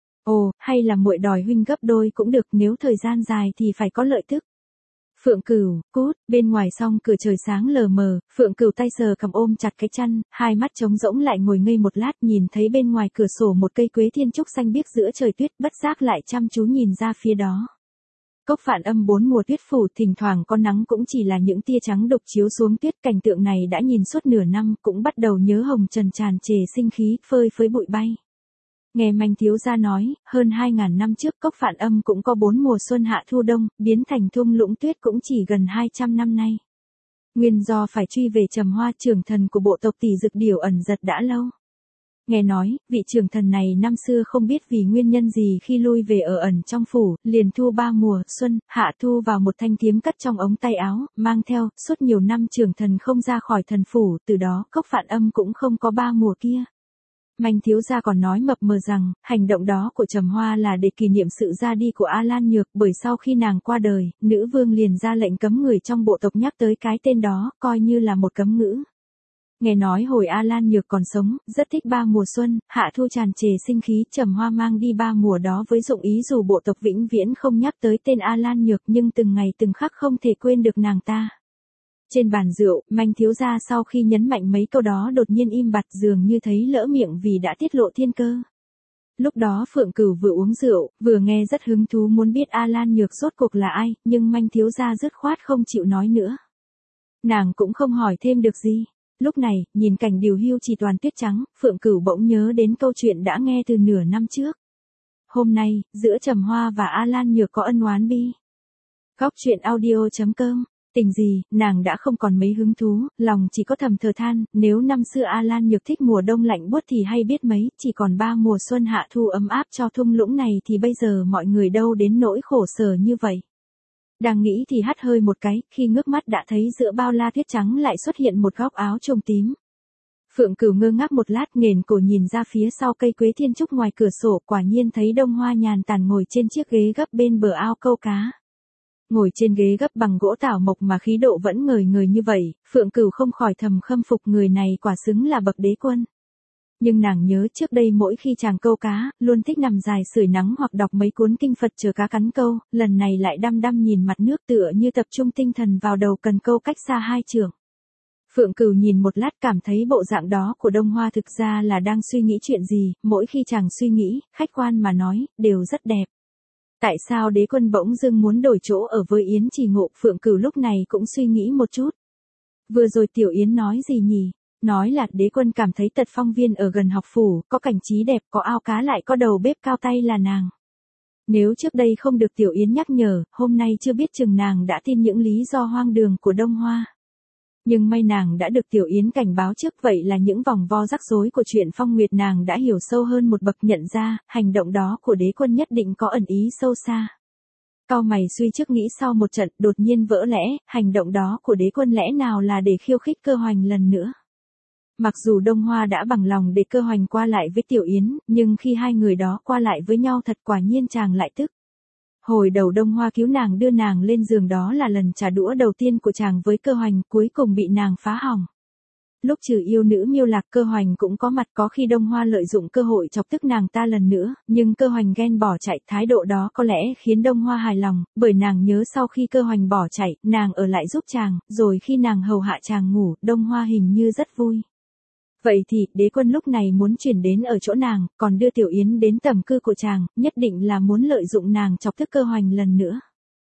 Ồ, hay là muội đòi huynh gấp đôi cũng được, nếu thời gian dài thì phải có lợi tức. Phượng Cửu, cút, bên ngoài song cửa trời sáng lờ mờ, Phượng Cửu tay sờ cầm ôm chặt cái chăn, hai mắt trống rỗng lại ngồi ngây một lát, nhìn thấy bên ngoài cửa sổ một cây quế thiên trúc xanh biếc giữa trời tuyết, bất giác lại chăm chú nhìn ra phía đó. Cốc Phạn Âm 4 mùa tuyết phủ, thỉnh thoảng có nắng cũng chỉ là những tia trắng đục chiếu xuống tuyết, cảnh tượng này đã nhìn suốt nửa năm, cũng bắt đầu nhớ hồng trần tràn trề sinh khí, phơi phới bụi bay. Nghe Manh thiếu gia nói, hơn 2.000 năm trước Cốc Phạn Âm cũng có 4 mùa xuân hạ thu đông, biến thành thung lũng tuyết cũng chỉ gần 200 năm nay. Nguyên do phải truy về Trầm Hoa, trưởng thần của bộ tộc Tỷ Dực Điểu ẩn giật đã lâu. Nghe nói, vị trưởng thần này năm xưa không biết vì nguyên nhân gì khi lui về ở ẩn trong phủ, liền thu 3 mùa, xuân, hạ thu vào một thanh kiếm cất trong ống tay áo, mang theo, suốt nhiều năm trưởng thần không ra khỏi thần phủ, từ đó Cốc Phạn Âm cũng không có 3 mùa kia. Manh thiếu gia còn nói mập mờ rằng, hành động đó của Trầm Hoa là để kỷ niệm sự ra đi của A Lan Nhược, bởi sau khi nàng qua đời, nữ vương liền ra lệnh cấm người trong bộ tộc nhắc tới cái tên đó, coi như là một cấm ngữ. Nghe nói hồi A Lan Nhược còn sống, rất thích 3 mùa xuân, hạ thu tràn trề sinh khí, Trầm Hoa mang đi 3 mùa đó với dụng ý dù bộ tộc vĩnh viễn không nhắc tới tên A Lan Nhược nhưng từng ngày từng khắc không thể quên được nàng ta. Trên bàn rượu, Manh thiếu gia sau khi nhấn mạnh mấy câu đó đột nhiên im bặt, dường như thấy lỡ miệng vì đã tiết lộ thiên cơ. Lúc đó Phượng Cửu vừa uống rượu, vừa nghe rất hứng thú muốn biết A Lan Nhược rốt cuộc là ai, nhưng Manh thiếu gia dứt khoát không chịu nói nữa. Nàng cũng không hỏi thêm được gì. Lúc này, nhìn cảnh điều hưu chỉ toàn tuyết trắng, Phượng Cửu bỗng nhớ đến câu chuyện đã nghe từ nửa năm trước. Hôm nay, giữa Trầm Hoa và A Lan Nhược có ân oán bi. Góc truyện audio.com. Tình gì, nàng đã không còn mấy hứng thú, lòng chỉ có thầm thờ than, nếu năm xưa A Lan Nhược thích mùa đông lạnh buốt thì hay biết mấy, chỉ còn 3 mùa xuân hạ thu ấm áp cho thung lũng này thì bây giờ mọi người đâu đến nỗi khổ sở như vậy. Đang nghĩ thì hắt hơi một cái, khi ngước mắt đã thấy giữa bao la tuyết trắng lại xuất hiện một góc áo trông tím. Phượng Cửu ngơ ngác một lát, nghển cổ nhìn ra phía sau cây quế thiên trúc ngoài cửa sổ, quả nhiên thấy Đông Hoa nhàn tản ngồi trên chiếc ghế gấp bên bờ ao câu cá. Ngồi trên ghế gấp bằng gỗ tảo mộc mà khí độ vẫn ngời ngời như vậy, Phượng Cửu không khỏi thầm khâm phục, người này quả xứng là bậc đế quân. Nhưng nàng nhớ trước đây mỗi khi chàng câu cá, luôn thích nằm dài sưởi nắng hoặc đọc mấy cuốn kinh Phật chờ cá cắn câu, lần này lại đăm đăm nhìn mặt nước tựa như tập trung tinh thần vào đầu cần câu cách xa 2 trượng. Phượng Cửu nhìn một lát cảm thấy bộ dạng đó của Đông Hoa thực ra là đang suy nghĩ chuyện gì, mỗi khi chàng suy nghĩ, khách quan mà nói, đều rất đẹp. Tại sao đế quân bỗng dưng muốn đổi chỗ ở với Yến Chỉ Ngộ, Phượng Cửu lúc này cũng suy nghĩ một chút. Vừa rồi Tiểu Yến nói gì nhỉ? Nói là đế quân cảm thấy Tật Phong Viên ở gần học phủ, có cảnh trí đẹp, có ao cá lại có đầu bếp cao tay là nàng. Nếu trước đây không được Tiểu Yến nhắc nhở, hôm nay chưa biết chừng nàng đã tin những lý do hoang đường của Đông Hoa. Nhưng may nàng đã được Tiểu Yến cảnh báo trước, vậy là những vòng vo rắc rối của chuyện Phong Nguyệt nàng đã hiểu sâu hơn một bậc, nhận ra, hành động đó của đế quân nhất định có ẩn ý sâu xa. Cau mày suy trước nghĩ sau một trận, đột nhiên vỡ lẽ, hành động đó của đế quân lẽ nào là để khiêu khích Cơ Hoành lần nữa. Mặc dù Đông Hoa đã bằng lòng để Cơ Hoành qua lại với Tiểu Yến, nhưng khi hai người đó qua lại với nhau thật quả nhiên chàng lại tức. Hồi đầu Đông Hoa cứu nàng đưa nàng lên giường đó là lần trả đũa đầu tiên của chàng với Cơ Hoành, cuối cùng bị nàng phá hỏng. Lúc trừ yêu nữ Miêu Lạc, Cơ Hoành cũng có mặt, có khi Đông Hoa lợi dụng cơ hội chọc tức nàng ta lần nữa, nhưng Cơ Hoành ghen bỏ chạy, thái độ đó có lẽ khiến Đông Hoa hài lòng, bởi nàng nhớ sau khi Cơ Hoành bỏ chạy, nàng ở lại giúp chàng, rồi khi nàng hầu hạ chàng ngủ, Đông Hoa hình như rất vui. Vậy thì, đế quân lúc này muốn chuyển đến ở chỗ nàng, còn đưa Tiểu Yến đến tầm cư của chàng, nhất định là muốn lợi dụng nàng chọc tức Cơ Hoành lần nữa.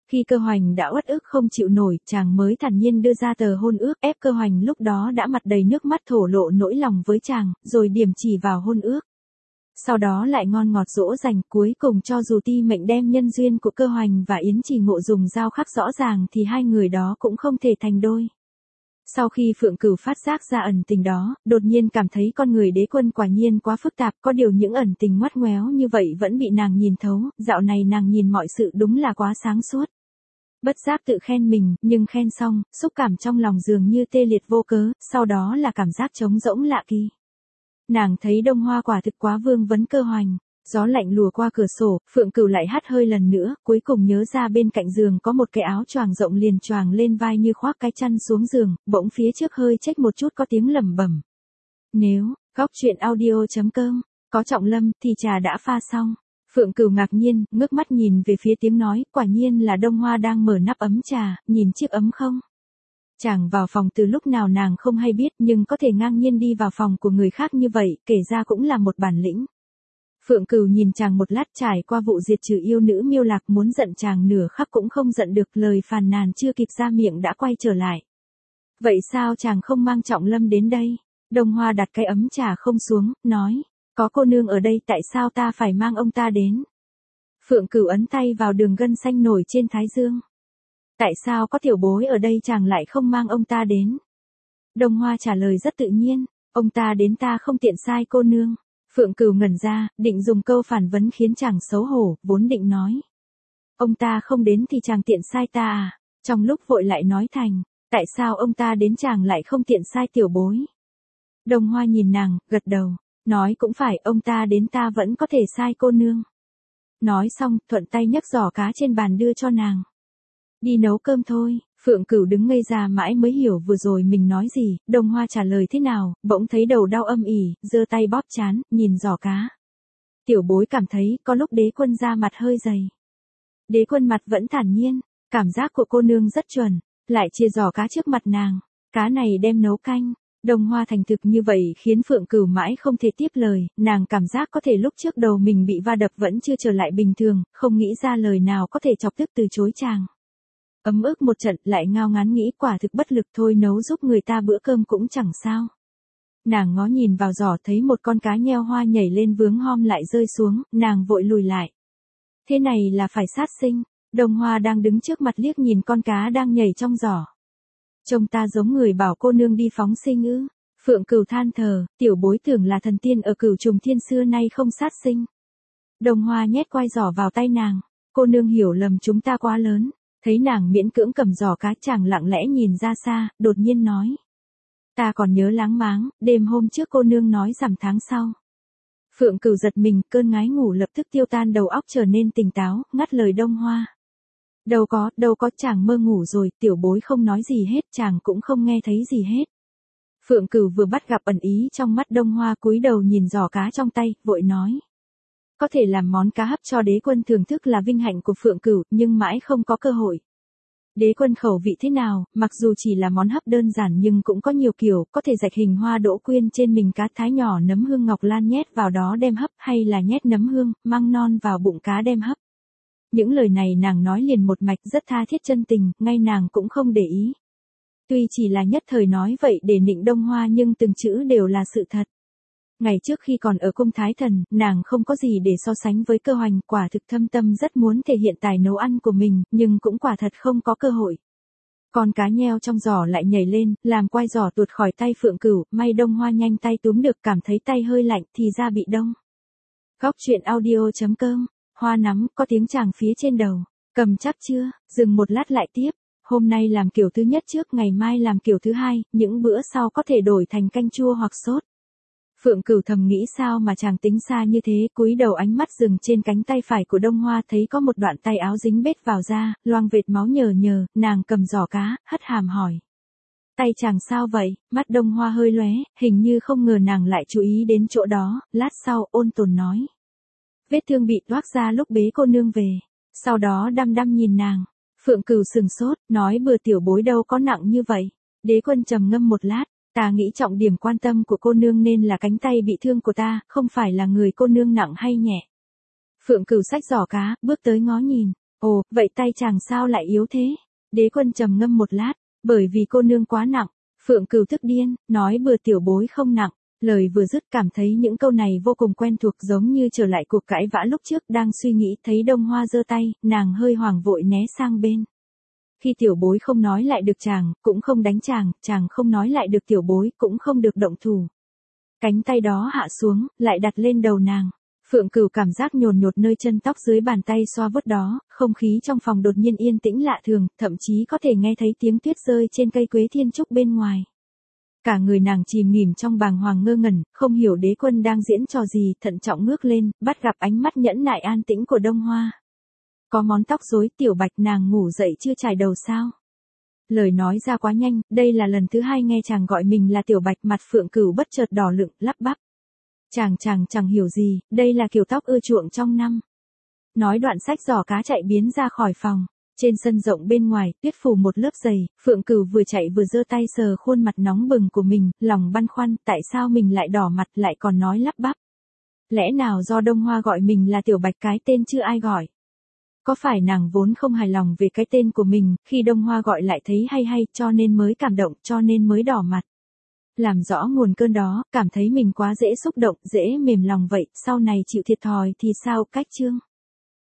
Khi Cơ Hoành đã uất ức không chịu nổi, chàng mới thản nhiên đưa ra tờ hôn ước, ép Cơ Hoành lúc đó đã mặt đầy nước mắt thổ lộ nỗi lòng với chàng, rồi điểm chỉ vào hôn ước. Sau đó lại ngon ngọt dỗ dành, cuối cùng cho dù ti mệnh đem nhân duyên của Cơ Hoành và Yến Trì Ngộ dùng dao khắc rõ ràng thì hai người đó cũng không thể thành đôi. Sau khi Phượng Cửu phát giác ra ẩn tình đó, đột nhiên cảm thấy con người Đế Quân quả nhiên quá phức tạp, có điều những ẩn tình ngoắt ngoéo như vậy vẫn bị nàng nhìn thấu, dạo này nàng nhìn mọi sự đúng là quá sáng suốt. Bất giác tự khen mình, nhưng khen xong, xúc cảm trong lòng dường như tê liệt vô cớ, sau đó là cảm giác trống rỗng lạ kỳ. Nàng thấy Đông Hoa quả thực quá vương vấn Cơ Hoành. Gió lạnh lùa qua cửa sổ, Phượng Cửu lại hắt hơi lần nữa, cuối cùng nhớ ra bên cạnh giường có một cái áo choàng rộng liền choàng lên vai như khoác cái chăn xuống giường, bỗng phía trước hơi chếch một chút có tiếng lẩm bẩm. Nếu, góc truyện audio.com, có Trọng Lâm thì trà đã pha xong. Phượng Cửu ngạc nhiên, ngước mắt nhìn về phía tiếng nói, quả nhiên là Đông Hoa đang mở nắp ấm trà, nhìn chiếc ấm không. Chàng vào phòng từ lúc nào nàng không hay biết, nhưng có thể ngang nhiên đi vào phòng của người khác như vậy, kể ra cũng là một bản lĩnh. Phượng Cửu nhìn chàng một lát, trải qua vụ diệt trừ yêu nữ Miêu Lạc, muốn giận chàng nửa khắc cũng không giận được, lời phàn nàn chưa kịp ra miệng đã quay trở lại. Vậy sao chàng không mang Trọng Lâm đến đây? Đông Hoa đặt cái ấm trà không xuống, nói, có cô nương ở đây tại sao ta phải mang ông ta đến? Phượng Cửu ấn tay vào đường gân xanh nổi trên thái dương. Tại sao có tiểu bối ở đây chàng lại không mang ông ta đến? Đông Hoa trả lời rất tự nhiên, ông ta đến ta không tiện sai cô nương. Phượng Cửu ngẩn ra, định dùng câu phản vấn khiến chàng xấu hổ, vốn định nói. Ông ta không đến thì chàng tiện sai ta à? Trong lúc vội lại nói thành, tại sao ông ta đến chàng lại không tiện sai tiểu bối? Đông Hoa nhìn nàng, gật đầu, nói cũng phải, ông ta đến ta vẫn có thể sai cô nương. Nói xong, thuận tay nhấc giỏ cá trên bàn đưa cho nàng. Đi nấu cơm thôi. Phượng Cửu đứng ngây ra mãi mới hiểu vừa rồi mình nói gì, Đông Hoa trả lời thế nào, bỗng thấy đầu đau âm ỉ, giơ tay bóp trán, nhìn giỏ cá. Tiểu bối cảm thấy có lúc Đế Quân ra mặt hơi dày. Đế Quân mặt vẫn thản nhiên, cảm giác của cô nương rất chuẩn, lại chia giỏ cá trước mặt nàng, cá này đem nấu canh. Đông Hoa thành thực như vậy khiến Phượng Cửu mãi không thể tiếp lời, nàng cảm giác có thể lúc trước đầu mình bị va đập vẫn chưa trở lại bình thường, không nghĩ ra lời nào có thể chọc tức từ chối chàng. Ấm ức một trận lại ngao ngán nghĩ quả thực bất lực thôi, nấu giúp người ta bữa cơm cũng chẳng sao. Nàng ngó nhìn vào giỏ thấy một con cá nheo hoa nhảy lên vướng hom lại rơi xuống, nàng vội lùi lại. Thế này là phải sát sinh. Đông Hoa đang đứng trước mặt liếc nhìn con cá đang nhảy trong giỏ. Trông ta giống người bảo cô nương đi phóng sinh ư? Phượng Cửu than thở, tiểu bối tưởng là thần tiên ở Cửu Trùng Thiên xưa nay không sát sinh. Đông Hoa nhét quai giỏ vào tay nàng, cô nương hiểu lầm chúng ta quá lớn. Thấy nàng miễn cưỡng cầm giỏ cá, chàng lặng lẽ nhìn ra xa, đột nhiên nói. Ta còn nhớ láng máng, đêm hôm trước cô nương nói rằm tháng sau. Phượng Cửu giật mình, cơn ngái ngủ lập tức tiêu tan, đầu óc trở nên tỉnh táo, ngắt lời Đông Hoa. Đâu có, chàng mơ ngủ rồi, tiểu bối không nói gì hết, chàng cũng không nghe thấy gì hết. Phượng Cửu vừa bắt gặp ẩn ý trong mắt Đông Hoa, cúi đầu nhìn giỏ cá trong tay, vội nói. Có thể làm món cá hấp cho Đế Quân thưởng thức là vinh hạnh của Phượng Cửu, nhưng mãi không có cơ hội. Đế Quân khẩu vị thế nào, mặc dù chỉ là món hấp đơn giản nhưng cũng có nhiều kiểu, có thể rạch hình hoa đỗ quyên trên mình cá, thái nhỏ nấm hương ngọc lan nhét vào đó đem hấp, hay là nhét nấm hương, măng non vào bụng cá đem hấp. Những lời này nàng nói liền một mạch, rất tha thiết chân tình, ngay nàng cũng không để ý. Tuy chỉ là nhất thời nói vậy để nịnh Đông Hoa nhưng từng chữ đều là sự thật. Ngày trước khi còn ở cung Thái Thần, nàng không có gì để so sánh với Cơ Hoành, quả thực thâm tâm rất muốn thể hiện tài nấu ăn của mình, nhưng cũng quả thật không có cơ hội. Con cá nheo trong giỏ lại nhảy lên, làm quai giỏ tuột khỏi tay Phượng Cửu, may Đông Hoa nhanh tay túm được, cảm thấy tay hơi lạnh, thì ra bị đông. Góc truyện audio.com, Hoa nắm, có tiếng chàng phía trên đầu, cầm chắc chưa, dừng một lát lại tiếp. Hôm nay làm kiểu thứ nhất trước, ngày mai làm kiểu thứ hai, những bữa sau có thể đổi thành canh chua hoặc sốt. Phượng Cửu thầm nghĩ sao mà chàng tính xa như thế, cúi đầu ánh mắt dừng trên cánh tay phải của Đông Hoa, thấy có một đoạn tay áo dính bết vào da, loang vệt máu nhờ nhờ, nàng cầm giỏ cá, hất hàm hỏi. Tay chàng sao vậy? Mắt Đông Hoa hơi lóe, hình như không ngờ nàng lại chú ý đến chỗ đó, lát sau ôn tồn nói. Vết thương bị toác ra lúc bế cô nương về, sau đó đăm đăm nhìn nàng. Phượng Cửu sừng sốt, nói bừa tiểu bối đâu có nặng như vậy. Đế Quân trầm ngâm một lát. Ta nghĩ trọng điểm quan tâm của cô nương nên là cánh tay bị thương của ta, không phải là người cô nương nặng hay nhẹ. Phượng Cửu xách giỏ cá, bước tới ngó nhìn. Ồ, vậy tay chàng sao lại yếu thế? Đế Quân trầm ngâm một lát, bởi vì cô nương quá nặng. Phượng Cửu tức điên, nói bừa tiểu bối không nặng. Lời vừa dứt cảm thấy những câu này vô cùng quen thuộc, giống như trở lại cuộc cãi vã lúc trước. Đang suy nghĩ thấy Đông Hoa giơ tay, nàng hơi hoảng vội né sang bên. Khi tiểu bối không nói lại được chàng, cũng không đánh chàng, chàng không nói lại được tiểu bối, cũng không được động thủ. Cánh tay đó hạ xuống, lại đặt lên đầu nàng. Phượng Cửu cảm giác nhồn nhột nơi chân tóc dưới bàn tay xoa vuốt đó, không khí trong phòng đột nhiên yên tĩnh lạ thường, thậm chí có thể nghe thấy tiếng tuyết rơi trên cây quế thiên trúc bên ngoài. Cả người nàng chìm nghỉm trong bàng hoàng ngơ ngẩn, không hiểu Đế Quân đang diễn trò gì, thận trọng ngước lên, bắt gặp ánh mắt nhẫn nại an tĩnh của Đông Hoa. Có món tóc rối, Tiểu Bạch, nàng ngủ dậy chưa chải đầu sao? Lời nói ra quá nhanh, đây là lần thứ hai nghe chàng gọi mình là Tiểu Bạch, mặt Phượng Cửu bất chợt đỏ lựng, lắp bắp. Chàng chẳng hiểu gì, đây là kiểu tóc ưa chuộng trong năm. Nói đoạn xách giỏ cá chạy biến ra khỏi phòng. Trên sân rộng bên ngoài, tuyết phủ một lớp dày, Phượng Cửu vừa chạy vừa giơ tay sờ khuôn mặt nóng bừng của mình, lòng băn khoăn, tại sao mình lại đỏ mặt, lại còn nói lắp bắp. Lẽ nào do Đông Hoa gọi mình là Tiểu Bạch, cái tên chưa ai gọi? Có phải nàng vốn không hài lòng về cái tên của mình, khi Đông Hoa gọi lại thấy hay cho nên mới cảm động, cho nên mới đỏ mặt? Làm rõ nguồn cơn đó, cảm thấy mình quá dễ xúc động, dễ mềm lòng vậy, sau này chịu thiệt thòi thì sao? Cách chương